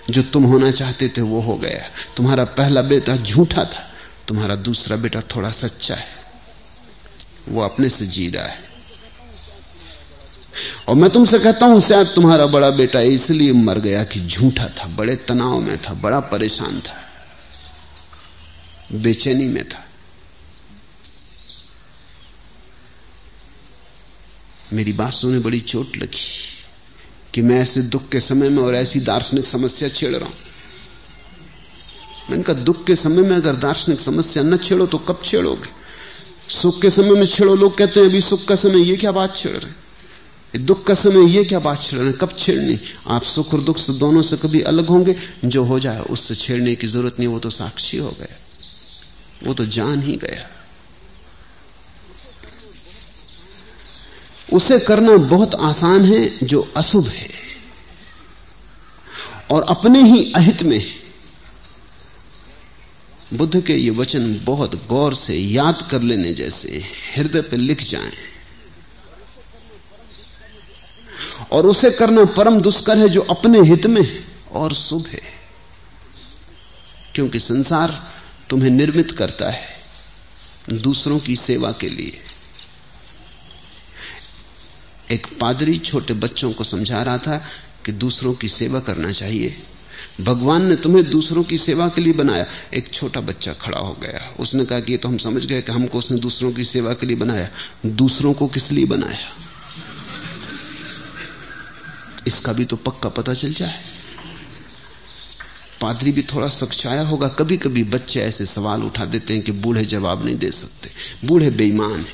Speaker 2: जो तुम होना चाहते थे वो हो गया। तुम्हारा पहला बेटा झूठा था, तुम्हारा दूसरा बेटा थोड़ा सच्चा है, वो अपने से जी रहा है। और मैं तुमसे कहता हूं शायद तुम्हारा बड़ा बेटा इसलिए मर गया कि झूठा था, बड़े तनाव में था, बड़ा परेशान था, बेचैनी में था। मेरी बात सुने बड़ी चोट लगी कि मैं ऐसे दुख के समय में और ऐसी दार्शनिक समस्या छेड़ रहा हूं। मैंने कहा दुख के समय में अगर दार्शनिक समस्या न छेड़ो तो कब छेड़ोगे? सुख के समय में छेड़ो। लोग कहते हैं अभी सुख का समय, ये क्या बात छेड़ रहे हैं? दुख का समय, ये क्या बात छेड़ रहे हैं? कब छेड़नी? आप सुख और दुख से दोनों से कभी अलग होंगे? जो हो जाए उससे छेड़ने की जरूरत नहीं, वो तो साक्षी हो गया, वो तो जान ही गया। उसे करना बहुत आसान है जो अशुभ है और अपने ही अहित में। बुद्ध के ये वचन बहुत गौर से याद कर लेने जैसे, हृदय पे लिख जाएं। और उसे करना परम दुष्कर है जो अपने हित में और शुभ है, क्योंकि संसार तुम्हें निर्मित करता है दूसरों की सेवा के लिए। एक पादरी छोटे बच्चों को समझा रहा था कि दूसरों की सेवा करना चाहिए। भगवान ने तुम्हें दूसरों की सेवा के लिए बनाया। एक छोटा बच्चा खड़ा हो गया, उसने कहा कि ये तो हम समझ गए कि हमको उसने दूसरों की सेवा के लिए बनाया, दूसरों को किस लिए बनाया इसका भी तो पक्का पता चल जाए। पादरी भी थोड़ा सख्चाया होगा। कभी कभी बच्चे ऐसे सवाल उठा देते हैं कि बूढ़े जवाब नहीं दे सकते, बूढ़े बेईमान हैं।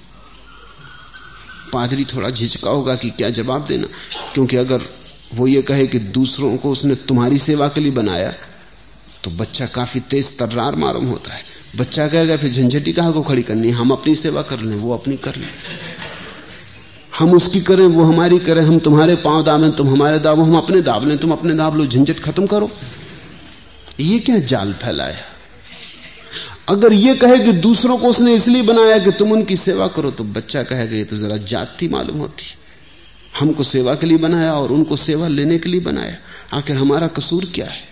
Speaker 2: पादरी थोड़ा झिझका होगा कि क्या जवाब देना, क्योंकि अगर वो ये कहे कि दूसरों को उसने तुम्हारी सेवा के लिए बनाया तो बच्चा काफी तेज तर्रार मालूम होता है। बच्चा कहेगा फिर झंझटी कहाँ को खड़ी करनी, हम अपनी सेवा कर लें, वो अपनी कर लें, हम उसकी करें वो हमारी करें, हम तुम्हारे पांव दाबें तुम हमारे दाबो, हम अपने दाब लें तुम अपने दाब लो, झंझट खत्म करो। ये क्या जाल फैलाया। अगर ये कहे कि दूसरों को उसने इसलिए बनाया कि तुम उनकी सेवा करो, तो बच्चा कहेगा ये तो जरा जाति मालूम होती, हमको सेवा के लिए बनाया और उनको सेवा लेने के लिए बनाया, आखिर हमारा कसूर क्या है।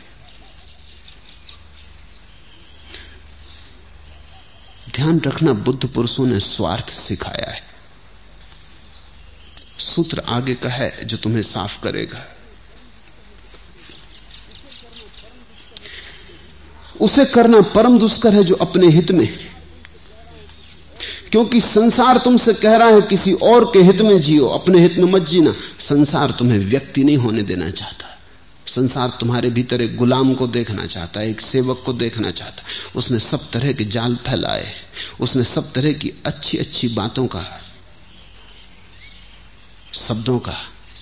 Speaker 2: ध्यान रखना, बुद्ध पुरुषों ने स्वार्थ सिखाया है। सूत्र आगे का है जो तुम्हें साफ करेगा। उसे करना परम दुष्कर है जो अपने हित में, क्योंकि संसार तुमसे कह रहा है किसी और के हित में जियो, अपने हित में मत जीना। संसार तुम्हें व्यक्ति नहीं होने देना चाहता। संसार तुम्हारे भीतर एक गुलाम को देखना चाहता है, एक सेवक को देखना चाहता है। उसने सब तरह के जाल फैलाए, उसने सब तरह की अच्छी अच्छी बातों का, शब्दों का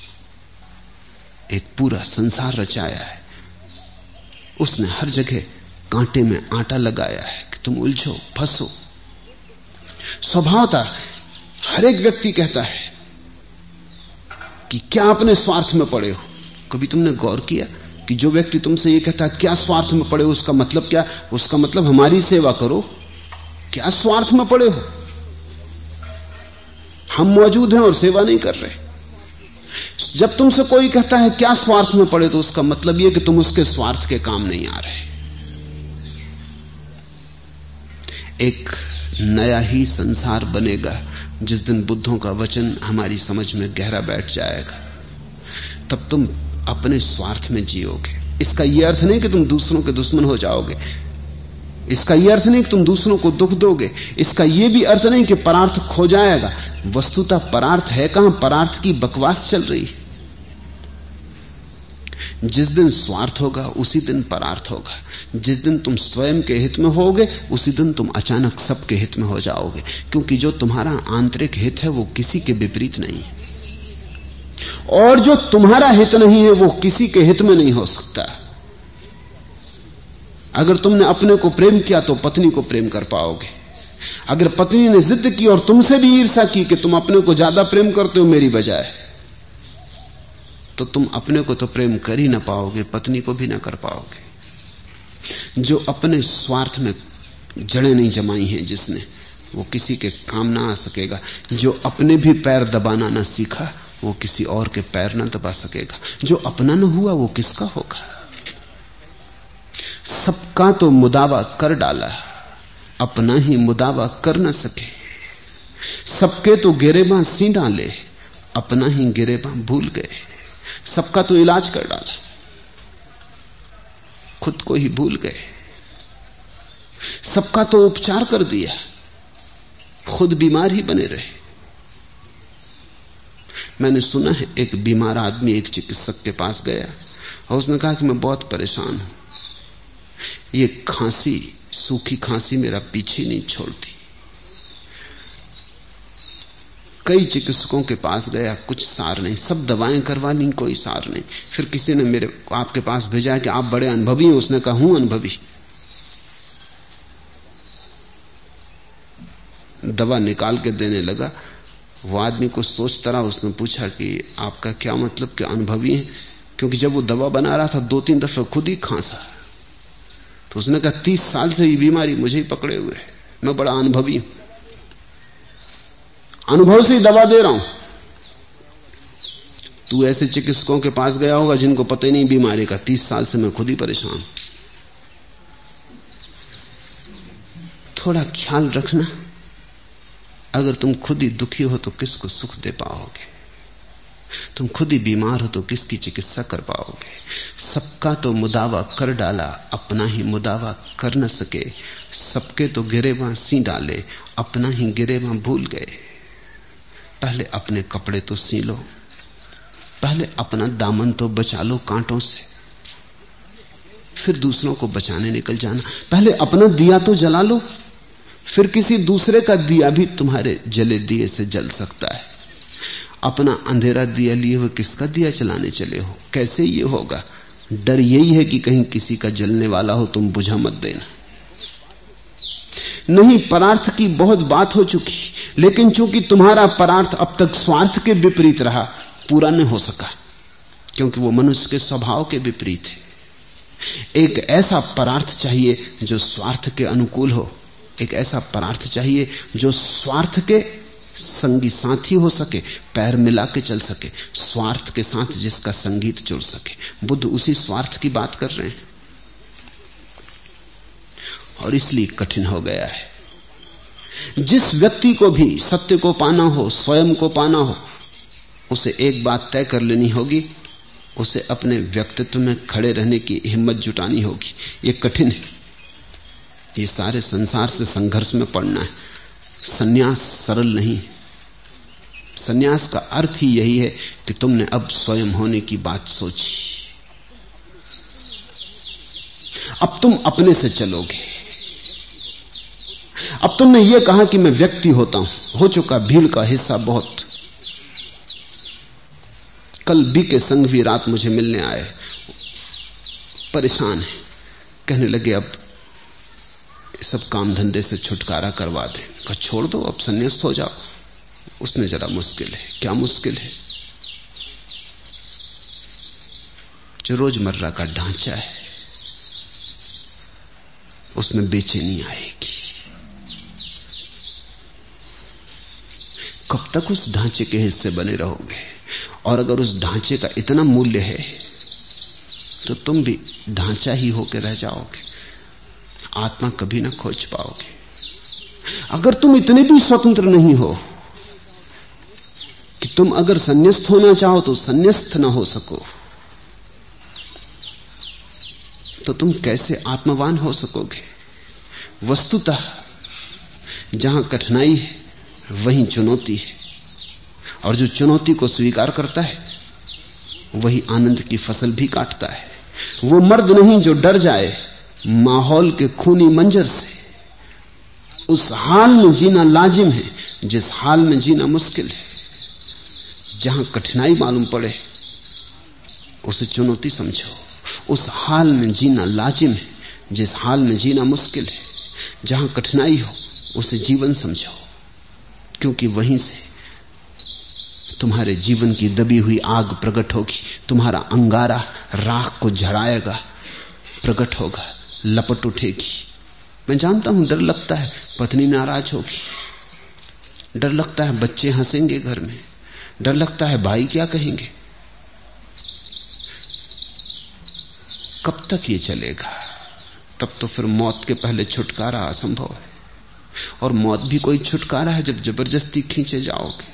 Speaker 2: एक पूरा संसार रचाया है। उसने हर जगह कांटे में आटा लगाया है कि तुम उलझो, फंसो। स्वभावता हर एक व्यक्ति कहता है कि क्या अपने स्वार्थ में पड़े हो। कभी तुमने गौर किया कि जो व्यक्ति तुमसे ये कहता है क्या स्वार्थ में पड़े हो, उसका मतलब क्या? उसका मतलब हमारी सेवा करो। क्या स्वार्थ में पड़े हो? हम मौजूद हैं और सेवा नहीं कर रहे। जब तुमसे कोई कहता है क्या स्वार्थ में पड़े, तो उसका मतलब यह कि तुम उसके स्वार्थ के काम नहीं आ रहे। एक नया ही संसार बनेगा जिस दिन बुद्धों का वचन हमारी समझ में गहरा बैठ जाएगा। तब तुम अपने स्वार्थ में जियोगे। इसका यह अर्थ नहीं कि तुम दूसरों के दुश्मन हो जाओगे, इसका यह अर्थ नहीं कि तुम दूसरों को दुख दोगे, इसका यह भी अर्थ नहीं कि परार्थ खो जाएगा। वस्तुतः परार्थ है कहां, परार्थ की बकवास चल रही। जिस दिन स्वार्थ होगा उसी दिन परार्थ होगा। जिस दिन तुम स्वयं के हित में होगे उसी दिन तुम अचानक सबके हित में हो जाओगे, क्योंकि जो तुम्हारा आंतरिक हित है वो किसी के विपरीत नहीं है, और जो तुम्हारा हित नहीं है वो किसी के हित में नहीं हो सकता। अगर तुमने अपने को प्रेम किया तो पत्नी को प्रेम कर पाओगे। अगर पत्नी ने जिद की और तुमसे भी ईर्ष्या की कि तुम अपने को ज्यादा प्रेम करते हो मेरी बजाय, तो तुम अपने को तो प्रेम कर ही ना पाओगे, पत्नी को भी ना कर पाओगे। जो अपने स्वार्थ में जड़ें नहीं जमाई हैं जिसने, वो किसी के काम ना आ सकेगा। जो अपने भी पैर दबाना ना सीखा वो किसी और के पैर ना दबा सकेगा। जो अपना न हुआ वो किसका होगा। सबका तो मुदावा कर डाला, अपना ही मुदावा कर न सके। सबके तो गिरेबां सी डाले, अपना ही गिरेबां भूल गए। सबका तो इलाज कर डाला, खुद को ही भूल गए। सबका तो उपचार कर दिया, खुद बीमार ही बने रहे। मैंने सुना है एक बीमार आदमी एक चिकित्सक के पास गया और उसने कहा कि मैं बहुत परेशान हूं, ये खांसी, सूखी खांसी मेरा पीछे नहीं छोड़ती। कई चिकित्सकों के पास गया, कुछ सार नहीं, सब दवाएं करवा ली, कोई सार नहीं। फिर किसी ने मेरे आपके पास भेजा कि आप बड़े अनुभवी हैं। उसने कहा हूं अनुभवी। दवा निकाल के देने लगा। वो आदमी कुछ सोचता रहा। उसने पूछा कि आपका क्या मतलब कि अनुभवी है? क्योंकि जब वो दवा बना रहा था 2-3 दफे खुद ही खांसा। तो उसने कहा 30 साल से ये बीमारी मुझे ही पकड़े हुए है, मैं बड़ा अनुभवी हूं, अनुभव से ही दवा दे रहा हूं। तू ऐसे चिकित्सकों के पास गया होगा जिनको पता ही नहीं बीमारी का। 30 साल से मैं खुद ही परेशान। थोड़ा ख्याल रखना, अगर तुम खुद ही दुखी हो तो किसको सुख दे पाओगे? तुम खुद ही बीमार हो तो किसकी चिकित्सा कर पाओगे? सबका तो मुदावा कर डाला, अपना ही मुदावा कर न सके। सबके तो गिरेबां सी डाले, अपना ही गिरेबां भूल गए। पहले अपने कपड़े तो सी लो, पहले अपना दामन तो बचा लो कांटों से, फिर दूसरों को बचाने निकल जाना। पहले अपना दिया तो जला लो, फिर किसी दूसरे का दिया भी तुम्हारे जले दिए से जल सकता है। अपना अंधेरा दिया लिए हुए किसका दिया चलाने चले हो? कैसे ये होगा? डर यही है कि कहीं किसी का जलने वाला हो, तुम बुझा मत देना। नहीं, परार्थ की बहुत बात हो चुकी, लेकिन चूंकि तुम्हारा परार्थ अब तक स्वार्थ के विपरीत रहा, पूरा नहीं हो सका, क्योंकि वो मनुष्य के स्वभाव के विपरीत है। एक ऐसा परार्थ चाहिए जो स्वार्थ के अनुकूल हो, एक ऐसा परार्थ चाहिए जो स्वार्थ के संगी साथी हो सके, पैर मिला के चल सके, स्वार्थ के साथ जिसका संगीत जुड़ सके। बुद्ध उसी स्वार्थ की बात कर रहे हैं, और इसलिए कठिन हो गया है। जिस व्यक्ति को भी सत्य को पाना हो, स्वयं को पाना हो, उसे एक बात तय कर लेनी होगी, उसे अपने व्यक्तित्व में खड़े रहने की हिम्मत जुटानी होगी। ये कठिन है, ये सारे संसार से संघर्ष में पड़ना है। सन्यास सरल नहीं। सन्यास का अर्थ ही यही है कि तुमने अब स्वयं होने की बात सोची, अब तुम अपने से चलोगे। अब तुमने ये कहा कि मैं व्यक्ति होता हूं, हो चुका, भीड़ का हिस्सा बहुत। कल बी के संग भी रात मुझे मिलने आए, परेशान है, कहने लगे अब सब काम धंधे से छुटकारा करवा दें। कहा छोड़ दो, अब संन्यास्त हो जाओ। उसमें जरा मुश्किल है। क्या मुश्किल है? जो रोजमर्रा का ढांचा है उसमें बेचैनी आएगी। कब तक उस ढांचे के हिस्से बने रहोगे? और अगर उस ढांचे का इतना मूल्य है तो तुम भी ढांचा ही होकर रह जाओगे, आत्मा कभी ना खोज पाओगे। अगर तुम इतने भी स्वतंत्र नहीं हो कि तुम अगर संन्यास्त होना चाहो तो संन्यास्त ना हो सको, तो तुम कैसे आत्मवान हो सकोगे? वस्तुतः जहां कठिनाई है वहीं चुनौती है, और जो चुनौती को स्वीकार करता है वही आनंद की फसल भी काटता है। वो मर्द नहीं जो डर जाए माहौल के खूनी मंजर से। उस हाल में जीना लाजिम है जिस हाल में जीना मुश्किल है। जहां कठिनाई मालूम पड़े उसे चुनौती समझो। उस हाल में जीना लाजिम है जिस हाल में जीना मुश्किल है। जहां कठिनाई हो उसे जीवन समझो, क्योंकि वहीं से तुम्हारे जीवन की दबी हुई आग प्रकट होगी। तुम्हारा अंगारा राख को झड़ाएगा, प्रकट होगा, लपट उठेगी। मैं जानता हूं डर लगता है, पत्नी नाराज होगी, डर लगता है बच्चे हंसेंगे घर में, डर लगता है भाई क्या कहेंगे। कब तक ये चलेगा? तब तो फिर मौत के पहले छुटकारा असंभव है। और मौत भी कोई छुटकारा है जब जबरदस्ती खींचे जाओगे।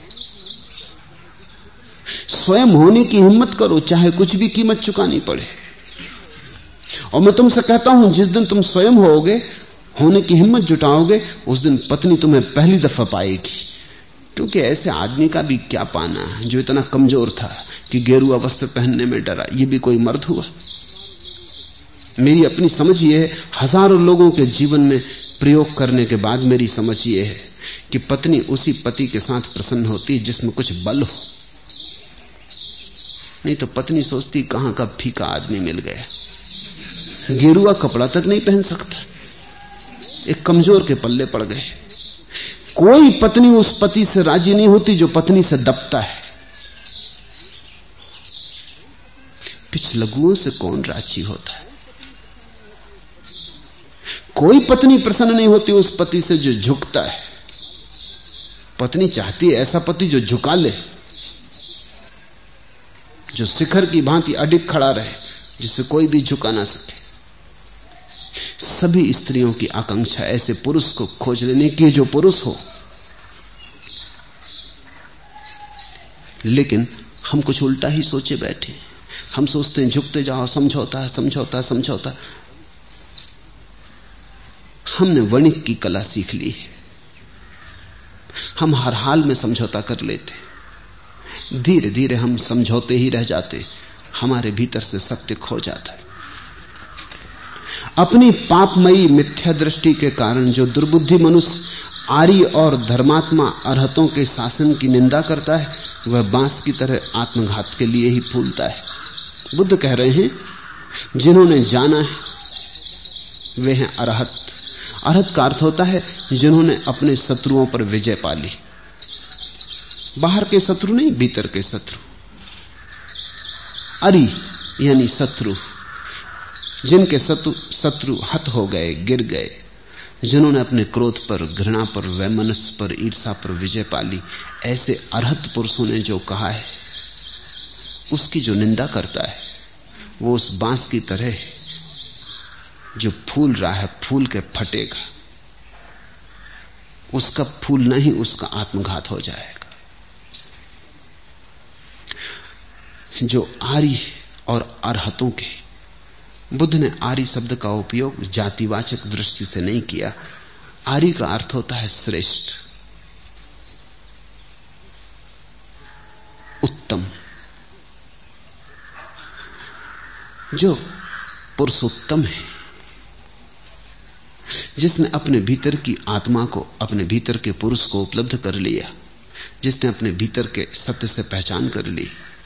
Speaker 2: स्वयं होने की हिम्मत करो, चाहे कुछ भी कीमत चुकानी पड़े। और मैं तुमसे कहता हूं, जिस दिन तुम स्वयं होने की हिम्मत जुटाओगे, उस दिन पत्नी तुम्हें पहली दफा पाएगी। क्योंकि ऐसे आदमी का भी क्या पाना जो इतना कमजोर था कि गेरुआ वस्त्र पहनने में डरा। ये भी कोई मर्द हुआ? मेरी अपनी समझ ये है, हजारों लोगों के जीवन में प्रयोग करने के बाद मेरी समझ ये है कि पत्नी उसी पति के साथ प्रसन्न होती है जिसमें कुछ बल हो। नहीं तो पत्नी सोचती कहां का फीका आदमी मिल गया, गेरुआ कपड़ा तक नहीं पहन सकता, एक कमजोर के पल्ले पड़ गए। कोई पत्नी उस पति से राजी नहीं होती जो पत्नी से दबता है। पिछलगुओं से कौन राजी होता है? कोई पत्नी प्रसन्न नहीं होती उस पति से जो झुकता है। पत्नी चाहती है ऐसा पति जो झुका ले, जो शिखर की भांति अडिग खड़ा रहे, जिसे कोई भी झुका ना सके। सभी स्त्रियों की आकांक्षा ऐसे पुरुष को खोज लेने की जो पुरुष हो। लेकिन हम कुछ उल्टा ही सोचे बैठे। हम सोचते हैं झुकते जाओ, समझौता समझौता समझौता। हमने वणिक की कला सीख ली है। हम हर हाल में समझौता कर लेते। धीरे धीरे हम समझौते ही रह जाते, हमारे भीतर से सत्य खो जाता है। अपनी पापमयी मिथ्या दृष्टि के कारण जो दुर्बुद्धि मनुष्य आर्य और धर्मात्मा अरहतों के शासन की निंदा करता है, वह बांस की तरह आत्मघात के लिए ही फूलता है। बुद्ध कह रहे हैं, जिन्होंने जाना है वे हैं अरहत। अरहत का अर्थ होता है जिन्होंने अपने शत्रुओं पर विजय पा ली। बाहर के शत्रु नहीं, भीतर के शत्रु। अरि यानी शत्रु, जिनके शत्रु हत हो गए, गिर गए, जिन्होंने अपने क्रोध पर, घृणा पर, वैमनस्य पर, ईर्षा पर विजय पा ली। ऐसे अरहत पुरुषों ने जो कहा है, उसकी जो निंदा करता है वो उस बांस की तरह है जो फूल रहा है, फूल के फटेगा, उसका फूलना ही उसका आत्मघात हो जाएगा। जो आर्य और अरहतों के, बुद्ध ने आर्य शब्द का उपयोग जातिवाचक दृष्टि से नहीं किया। आर्य का अर्थ होता है श्रेष्ठ, उत्तम। जो पुरुषोत्तम है, जिसने अपने भीतर की आत्मा को, अपने भीतर के पुरुष को उपलब्ध कर लिया, जिसने अपने भीतर के सत्य से पहचान कर ली,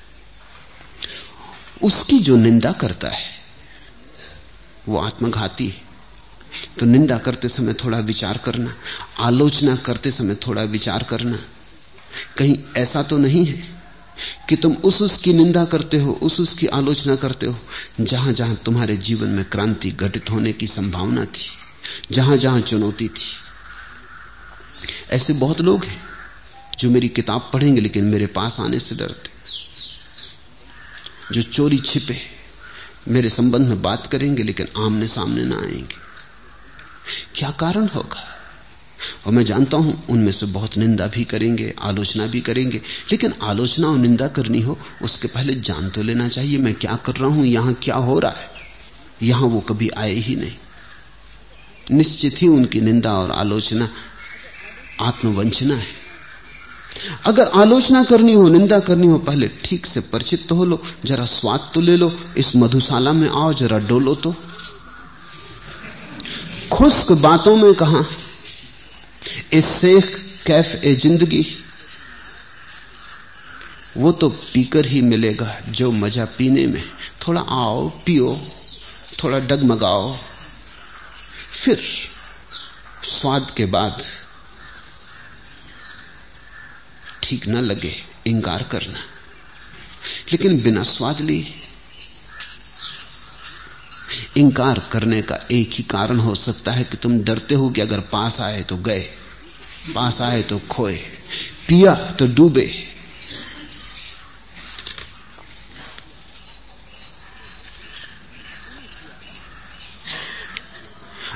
Speaker 2: उसकी जो निंदा करता है वो आत्मघाती है। तो निंदा करते समय थोड़ा विचार करना, आलोचना करते समय थोड़ा विचार करना। कहीं ऐसा तो नहीं है कि तुम उसकी निंदा करते हो, उसकी आलोचना करते हो जहां जहां तुम्हारे जीवन में क्रांति घटित होने की संभावना थी, जहां जहां चुनौती थी। ऐसे बहुत लोग हैं जो मेरी किताब पढ़ेंगे लेकिन मेरे पास आने से डरते, जो चोरी छिपे मेरे संबंध में बात करेंगे लेकिन आमने सामने ना आएंगे। क्या कारण होगा? और मैं जानता हूं उनमें से बहुत निंदा भी करेंगे, आलोचना भी करेंगे। लेकिन आलोचना और निंदा करनी हो उसके पहले जान तो लेना चाहिए मैं क्या कर रहा हूं, यहां क्या हो रहा है। यहां वो कभी आए ही नहीं। निश्चित ही उनकी निंदा और आलोचना आत्मवंचना है। अगर आलोचना करनी हो, निंदा करनी हो, पहले ठीक से परिचित तो हो लो, जरा स्वाद तो ले लो। इस मधुशाला में आओ, जरा डोलो तो। खुश्क बातों में कहां इस शेख कैफ ए जिंदगी, वो तो पीकर ही मिलेगा जो मजा पीने में। थोड़ा आओ, पियो, थोड़ा डगमगाओ, फिर स्वाद के बाद ठीक न लगे इंकार करना। लेकिन बिना स्वाद लिए इंकार करने का एक ही कारण हो सकता है कि तुम डरते हो कि अगर पास आए तो गए, पास आए तो खोए, पिया तो डूबे।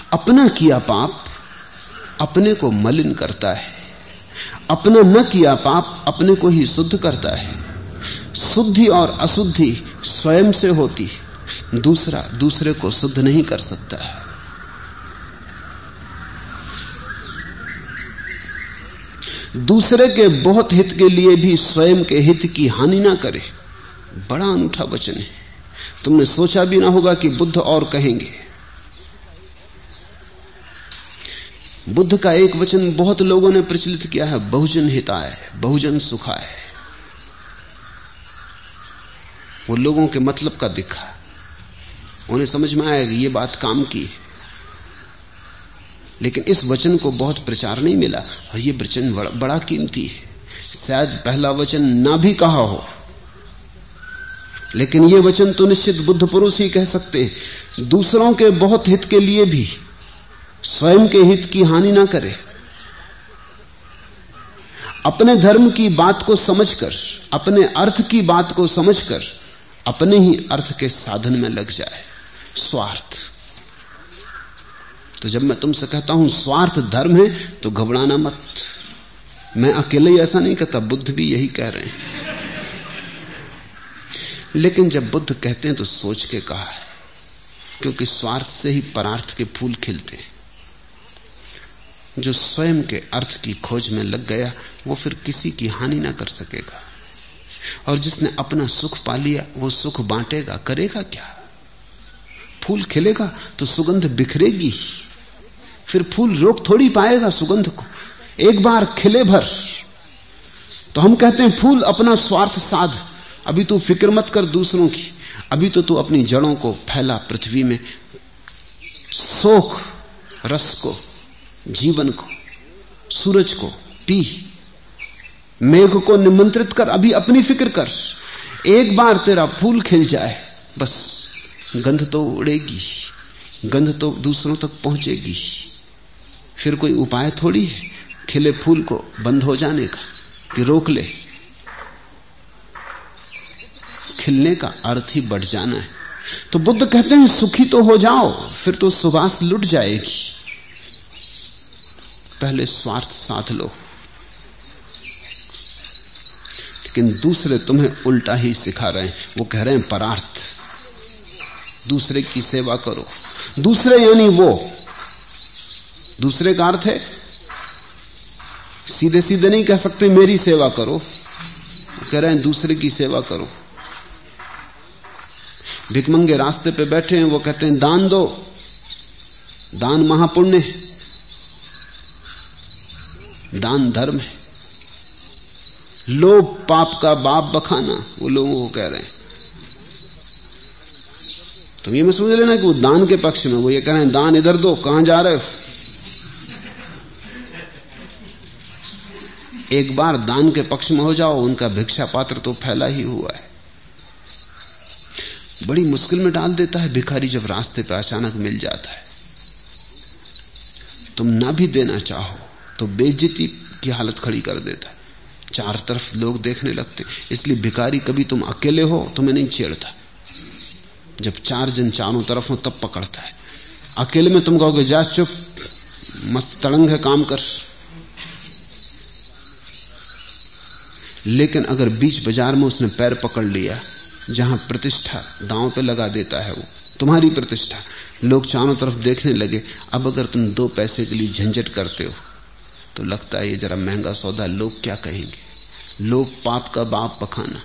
Speaker 2: अपना किया पाप अपने को मलिन करता है, अपना न किया पाप अपने को ही शुद्ध करता है। शुद्धि और अशुद्धि स्वयं से होती, दूसरा दूसरे को शुद्ध नहीं कर सकता है। दूसरे के बहुत हित के लिए भी स्वयं के हित की हानि ना करे, बड़ा अनूठा वचन है। तुमने सोचा भी ना होगा कि बुद्ध और कहेंगे। बुद्ध का एक वचन बहुत लोगों ने प्रचलित किया है, बहुजन हिताय, बहुजन सुखाय। वो लोगों के मतलब का दिखा, उन्हें समझ में आया कि ये बात काम की है। लेकिन इस वचन को बहुत प्रचार नहीं मिला, और ये वचन बड़ा कीमती है। शायद पहला वचन ना भी कहा हो, लेकिन ये वचन तो निश्चित बुद्ध पुरुष ही कह सकते हैं। दूसरों के बहुत हित के लिए भी स्वयं के हित की हानि ना करे। अपने धर्म की बात को समझकर, अपने अर्थ की बात को समझकर अपने ही अर्थ के साधन में लग जाए। स्वार्थ। तो जब मैं तुमसे कहता हूं स्वार्थ धर्म है, तो घबराना मत। मैं अकेले ही ऐसा नहीं कहता, बुद्ध भी यही कह रहे हैं। लेकिन जब बुद्ध कहते हैं तो सोच के कहा है, क्योंकि स्वार्थ से ही परार्थ के फूल खिलते हैं। जो स्वयं के अर्थ की खोज में लग गया, वो फिर किसी की हानि ना कर सकेगा। और जिसने अपना सुख पा लिया, वो सुख बांटेगा, करेगा क्या? फूल खिलेगा तो सुगंध बिखरेगी, फिर फूल रोक थोड़ी पाएगा सुगंध को। एक बार खिले भर। तो हम कहते हैं फूल अपना स्वार्थ साध, अभी तू फिक्र मत कर दूसरों की, अभी तो तू अपनी जड़ों को फैला पृथ्वी में, सोख रस को, जीवन को, सूरज को पी, मेघ को निमंत्रित कर, अभी अपनी फिक्र कर। एक बार तेरा फूल खिल जाए, बस गंध तो उड़ेगी, गंध तो दूसरों तक पहुंचेगी। फिर कोई उपाय थोड़ी है खिले फूल को बंद हो जाने का कि रोक ले। खिलने का अर्थ ही बढ़ जाना है। तो बुद्ध कहते हैं सुखी तो हो जाओ, फिर तो सुबास लुट जाएगी। पहले स्वार्थ साध लो। लेकिन दूसरे तुम्हें उल्टा ही सिखा रहे हैं। वो कह रहे हैं परार्थ, दूसरे की सेवा करो। दूसरे यानी वो, दूसरे का अर्थ है सीधे सीधे नहीं कह सकते मेरी सेवा करो, वो कह रहे हैं दूसरे की सेवा करो। भिखमंगे रास्ते पे बैठे हैं, वो कहते हैं दान दो, दान महापुण्य है, दान धर्म है। लोभ पाप का बाप बखाना, वो लोगों को कह रहे हैं। तुम ये मत समझ लेना कि वो दान के पक्ष में, वो ये कह रहे हैं दान इधर दो, कहां जा रहे हो? एक बार दान के पक्ष में हो जाओ, उनका भिक्षा पात्र तो फैला ही हुआ है। बड़ी मुश्किल में डाल देता है भिखारी जब रास्ते पे अचानक मिल जाता है। तुम ना भी देना चाहो तो बेइज्जती की हालत खड़ी कर देता है, चार तरफ लोग देखने लगते। इसलिए भिखारी कभी तुम अकेले हो तुम्हें नहीं छेड़ता, जब चार जन चारों तरफ हो तब पकड़ता है। अकेले में तुम कहोगे जा चुप, मस्त तड़ंग है, काम कर। लेकिन अगर बीच बाजार में उसने पैर पकड़ लिया, जहां प्रतिष्ठा दांव पे लगा देता है, वो तुम्हारी प्रतिष्ठा, लोग चारों तरफ देखने लगे। अब अगर तुम 2 पैसे के लिए झंझट करते हो तो लगता है ये जरा महंगा सौदा, लोग क्या कहेंगे। लोग पाप का बाप बखाना।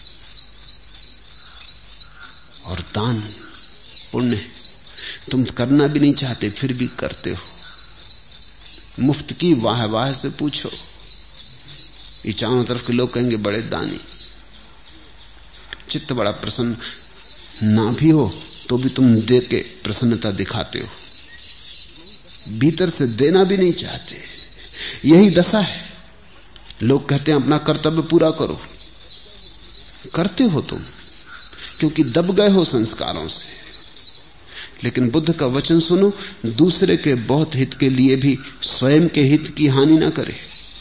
Speaker 2: और दान पुण्य तुम करना भी नहीं चाहते, फिर भी करते हो। मुफ्त की वाह वाह से पूछो, ये चारों तरफ के लोग कहेंगे बड़े दानी। चित्त बड़ा प्रसन्न ना भी हो तो भी तुम दे के प्रसन्नता दिखाते हो, भीतर से देना भी नहीं चाहते। यही दशा है। लोग कहते हैं अपना कर्तव्य पूरा करो, करते हो तुम, क्योंकि दब गए हो संस्कारों से। लेकिन बुद्ध का वचन सुनो, दूसरे के बहुत हित के लिए भी स्वयं के हित की हानि ना करे।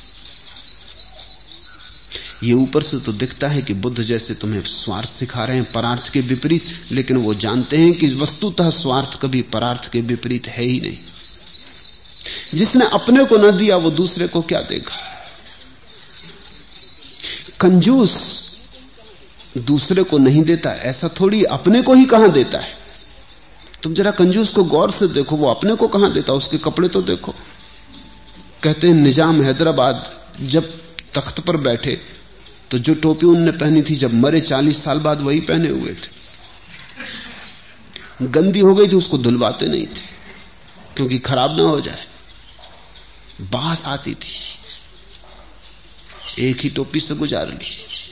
Speaker 2: ये ऊपर से तो दिखता है कि बुद्ध जैसे तुम्हें स्वार्थ सिखा रहे हैं, परार्थ के विपरीत, लेकिन वो जानते हैं कि वस्तुतः स्वार्थ कभी परार्थ के विपरीत है ही नहीं। जिसने अपने को न दिया वो दूसरे को क्या देगा? कंजूस दूसरे को नहीं देता, ऐसा थोड़ी, अपने को ही कहां देता है। तुम जरा कंजूस को गौर से देखो, वो अपने को कहां देता, उसके कपड़े तो देखो। कहते हैं निजाम हैदराबाद जब तख्त पर बैठे तो जो टोपी उनने पहनी थी, जब मरे 40 साल बाद वही पहने हुए थे। गंदी हो गई थी, उसको धुलवाते नहीं थे क्योंकि खराब ना हो जाए, बास आती थी, एक ही टोपी से गुजार ली।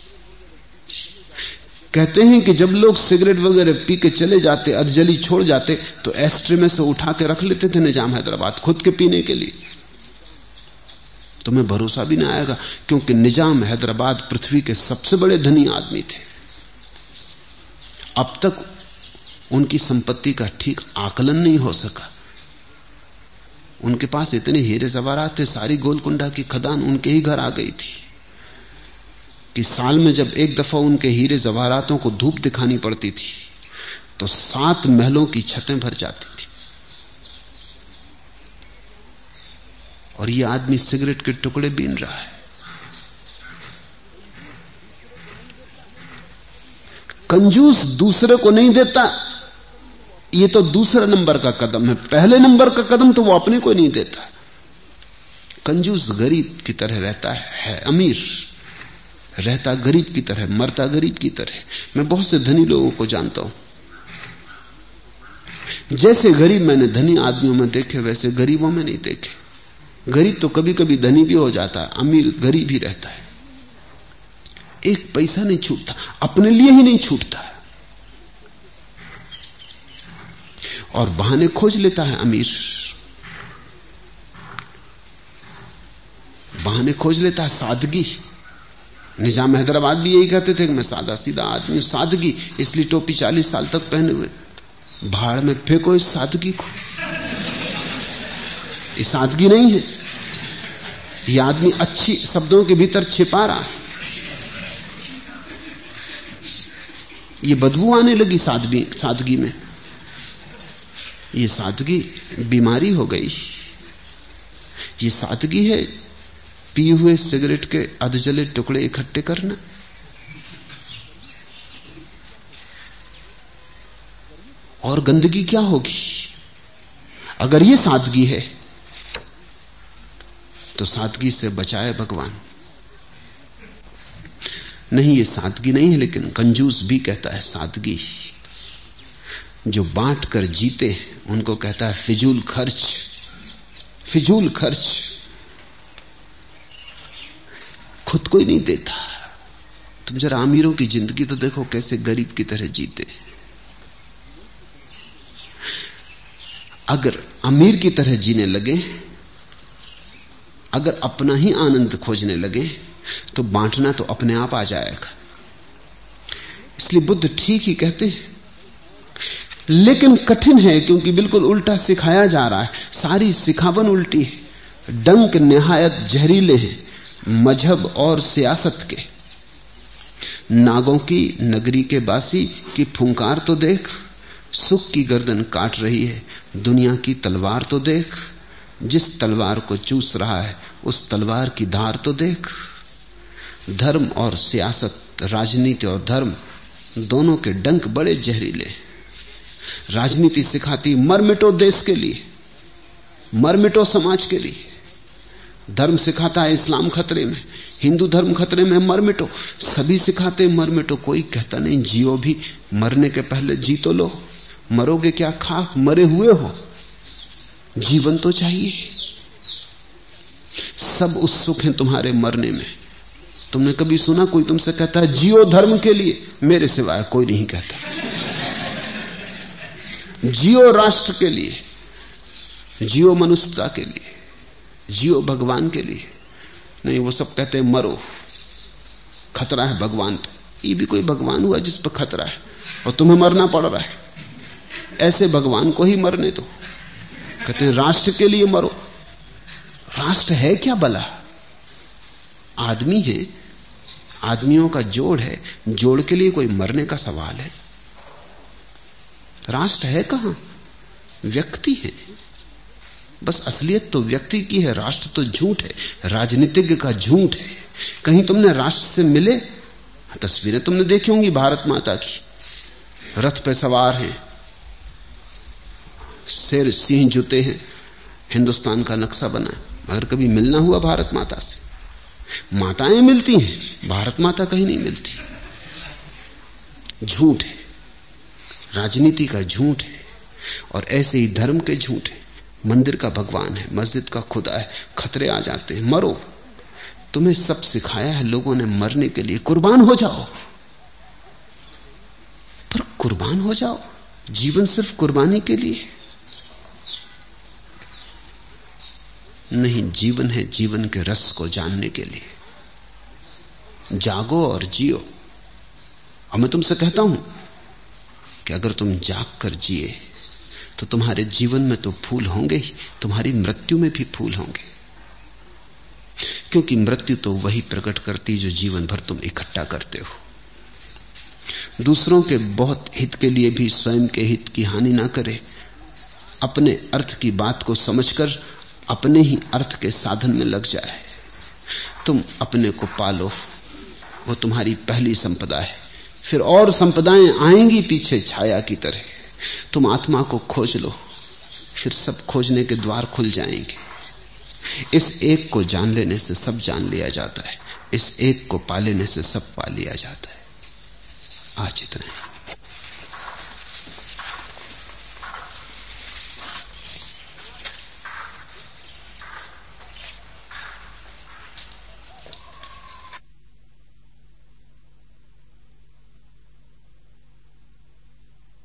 Speaker 2: कहते हैं कि जब लोग सिगरेट वगैरह पी के चले जाते, अर्जली छोड़ जाते, तो एस्ट्रे में से उठा के रख लेते थे निजाम हैदराबाद खुद के पीने के लिए। तुम्हें भरोसा भी ना आएगा, क्योंकि निजाम हैदराबाद पृथ्वी के सबसे बड़े धनी आदमी थे। अब तक उनकी संपत्ति का ठीक आकलन नहीं हो सका। उनके पास इतने हीरे जवाहरात थे, सारी गोलकुंडा की खदान उनके ही घर आ गई थी कि साल में जब एक दफा उनके हीरे जवाहरातों को धूप दिखानी पड़ती थी तो 7 महलों की छतें भर जाती थी। और यह आदमी सिगरेट के टुकड़े बीन रहा है। कंजूस दूसरे को नहीं देता, यह तो दूसरा नंबर का कदम है। पहले नंबर का कदम तो वो अपने को नहीं देता। कंजूस गरीब की तरह रहता है अमीर रहता गरीब की तरह, मरता गरीब की तरह। मैं बहुत से धनी लोगों को जानता हूं, जैसे गरीब मैंने धनी आदमियों में देखे वैसे गरीबों में नहीं देखे। गरीब तो कभी कभी धनी भी हो जाता है, अमीर गरीब ही रहता है। एक पैसा नहीं छूटता, अपने लिए ही नहीं छूटता, और बहाने खोज लेता है अमीर, बहाने खोज लेता है। सादगी, निजाम हैदराबाद भी यही कहते थे कि मैं सादा सीधा आदमी हूं। सादगी, इसलिए टोपी 40 साल तक पहने हुए। भाड़ में फेंको इस सादगी को, ये सादगी नहीं है। ये आदमी अच्छी शब्दों के भीतर छिपा रहा है। ये बदबू आने लगी सादगी में। ये सादगी बीमारी हो गई। ये सादगी है पिए हुए सिगरेट के अधजले टुकड़े इकट्ठे करना। और गंदगी क्या होगी? अगर ये सादगी है तो सादगी से बचाए भगवान। नहीं, ये सादगी नहीं है, लेकिन कंजूस भी कहता है सादगी। जो बांट कर जीते उनको कहता है फिजूल खर्च। फिजूल खर्च, खुद कोई नहीं देता। तुम जरा अमीरों की जिंदगी तो देखो, कैसे गरीब की तरह जीते। अगर अमीर की तरह जीने लगे, अगर अपना ही आनंद खोजने लगे, तो बांटना तो अपने आप आ जाएगा। इसलिए बुद्ध ठीक ही कहते हैं, लेकिन कठिन है, क्योंकि बिल्कुल उल्टा सिखाया जा रहा है। सारी सिखावन उल्टी है। डंक निहायत जहरीले हैं मजहब और सियासत के। नागों की नगरी के बासी की फुंकार तो देख, सुख की गर्दन काट रही है दुनिया की तलवार तो देख। जिस तलवार को चूस रहा है उस तलवार की धार तो देख। धर्म और सियासत, राजनीति और धर्म, दोनों के डंक बड़े जहरीले। राजनीति सिखाती मर मिटो देश के लिए, मर मिटो समाज के लिए। धर्म सिखाता है इस्लाम खतरे में, हिंदू धर्म खतरे में, मर मिटो। सभी सिखाते मर मिटो, कोई कहता नहीं जियो भी। मरने के पहले जी तो लो। मरोगे क्या खाक, मरे हुए हो, जीवन तो चाहिए। सब उत्सुक हैं तुम्हारे मरने में। तुमने कभी सुना कोई तुमसे कहता है जियो धर्म के लिए? मेरे सिवाय कोई नहीं कहता। जियो राष्ट्र के लिए, जियो मनुष्यता के लिए, जियो भगवान के लिए नहीं। वो सब कहते हैं मरो, खतरा है भगवान पे। ये भी कोई भगवान हुआ जिस पर खतरा है और तुम्हें मरना पड़ रहा है? ऐसे भगवान को ही मरने दो। कहते हैं राष्ट्र के लिए मरो। राष्ट्र है क्या भला? आदमी है, आदमियों का जोड़ है। जोड़ के लिए कोई मरने का सवाल है? राष्ट्र है कहां? व्यक्ति है। बस असलियत तो व्यक्ति की है, राष्ट्र तो झूठ है, राजनीतिज्ञ का झूठ है। कहीं तुमने राष्ट्र से मिले? तस्वीरें तुमने देखी होंगी भारत माता की, रथ पे सवार हैं, शेर सिंह जुते हैं, हिंदुस्तान का नक्शा बना है। अगर कभी मिलना हुआ भारत माता से, माताएं मिलती हैं, भारत माता कहीं नहीं मिलती। झूठ है, राजनीति का झूठ है, और ऐसे ही धर्म के झूठ है। मंदिर का भगवान है, मस्जिद का खुदा है, खतरे आ जाते हैं, मरो। तुम्हें सब सिखाया है लोगों ने मरने के लिए, कुर्बान हो जाओ। पर कुर्बान हो जाओ, जीवन सिर्फ कुर्बानी के लिए नहीं, जीवन है जीवन के रस को जानने के लिए। जागो और जियो। और मैं तुमसे कहता हूं कि अगर तुम जाग कर जिए तो तुम्हारे जीवन में तो फूल होंगे ही, तुम्हारी मृत्यु में भी फूल होंगे। क्योंकि मृत्यु तो वही प्रकट करती जो जीवन भर तुम इकट्ठा करते हो। दूसरों के बहुत हित के लिए भी स्वयं के हित की हानि ना करे। अपने अर्थ की बात को समझकर अपने ही अर्थ के साधन में लग जाए। तुम अपने को पालो, वो तुम्हारी पहली संपदा है। फिर और संपदाएं आएंगी पीछे छाया की तरह। तुम आत्मा को खोज लो, फिर सब खोजने के द्वार खुल जाएंगे। इस एक को जान लेने से सब जान लिया जाता है, इस एक को पा लेने से सब पा लिया जाता है। आज इतना है।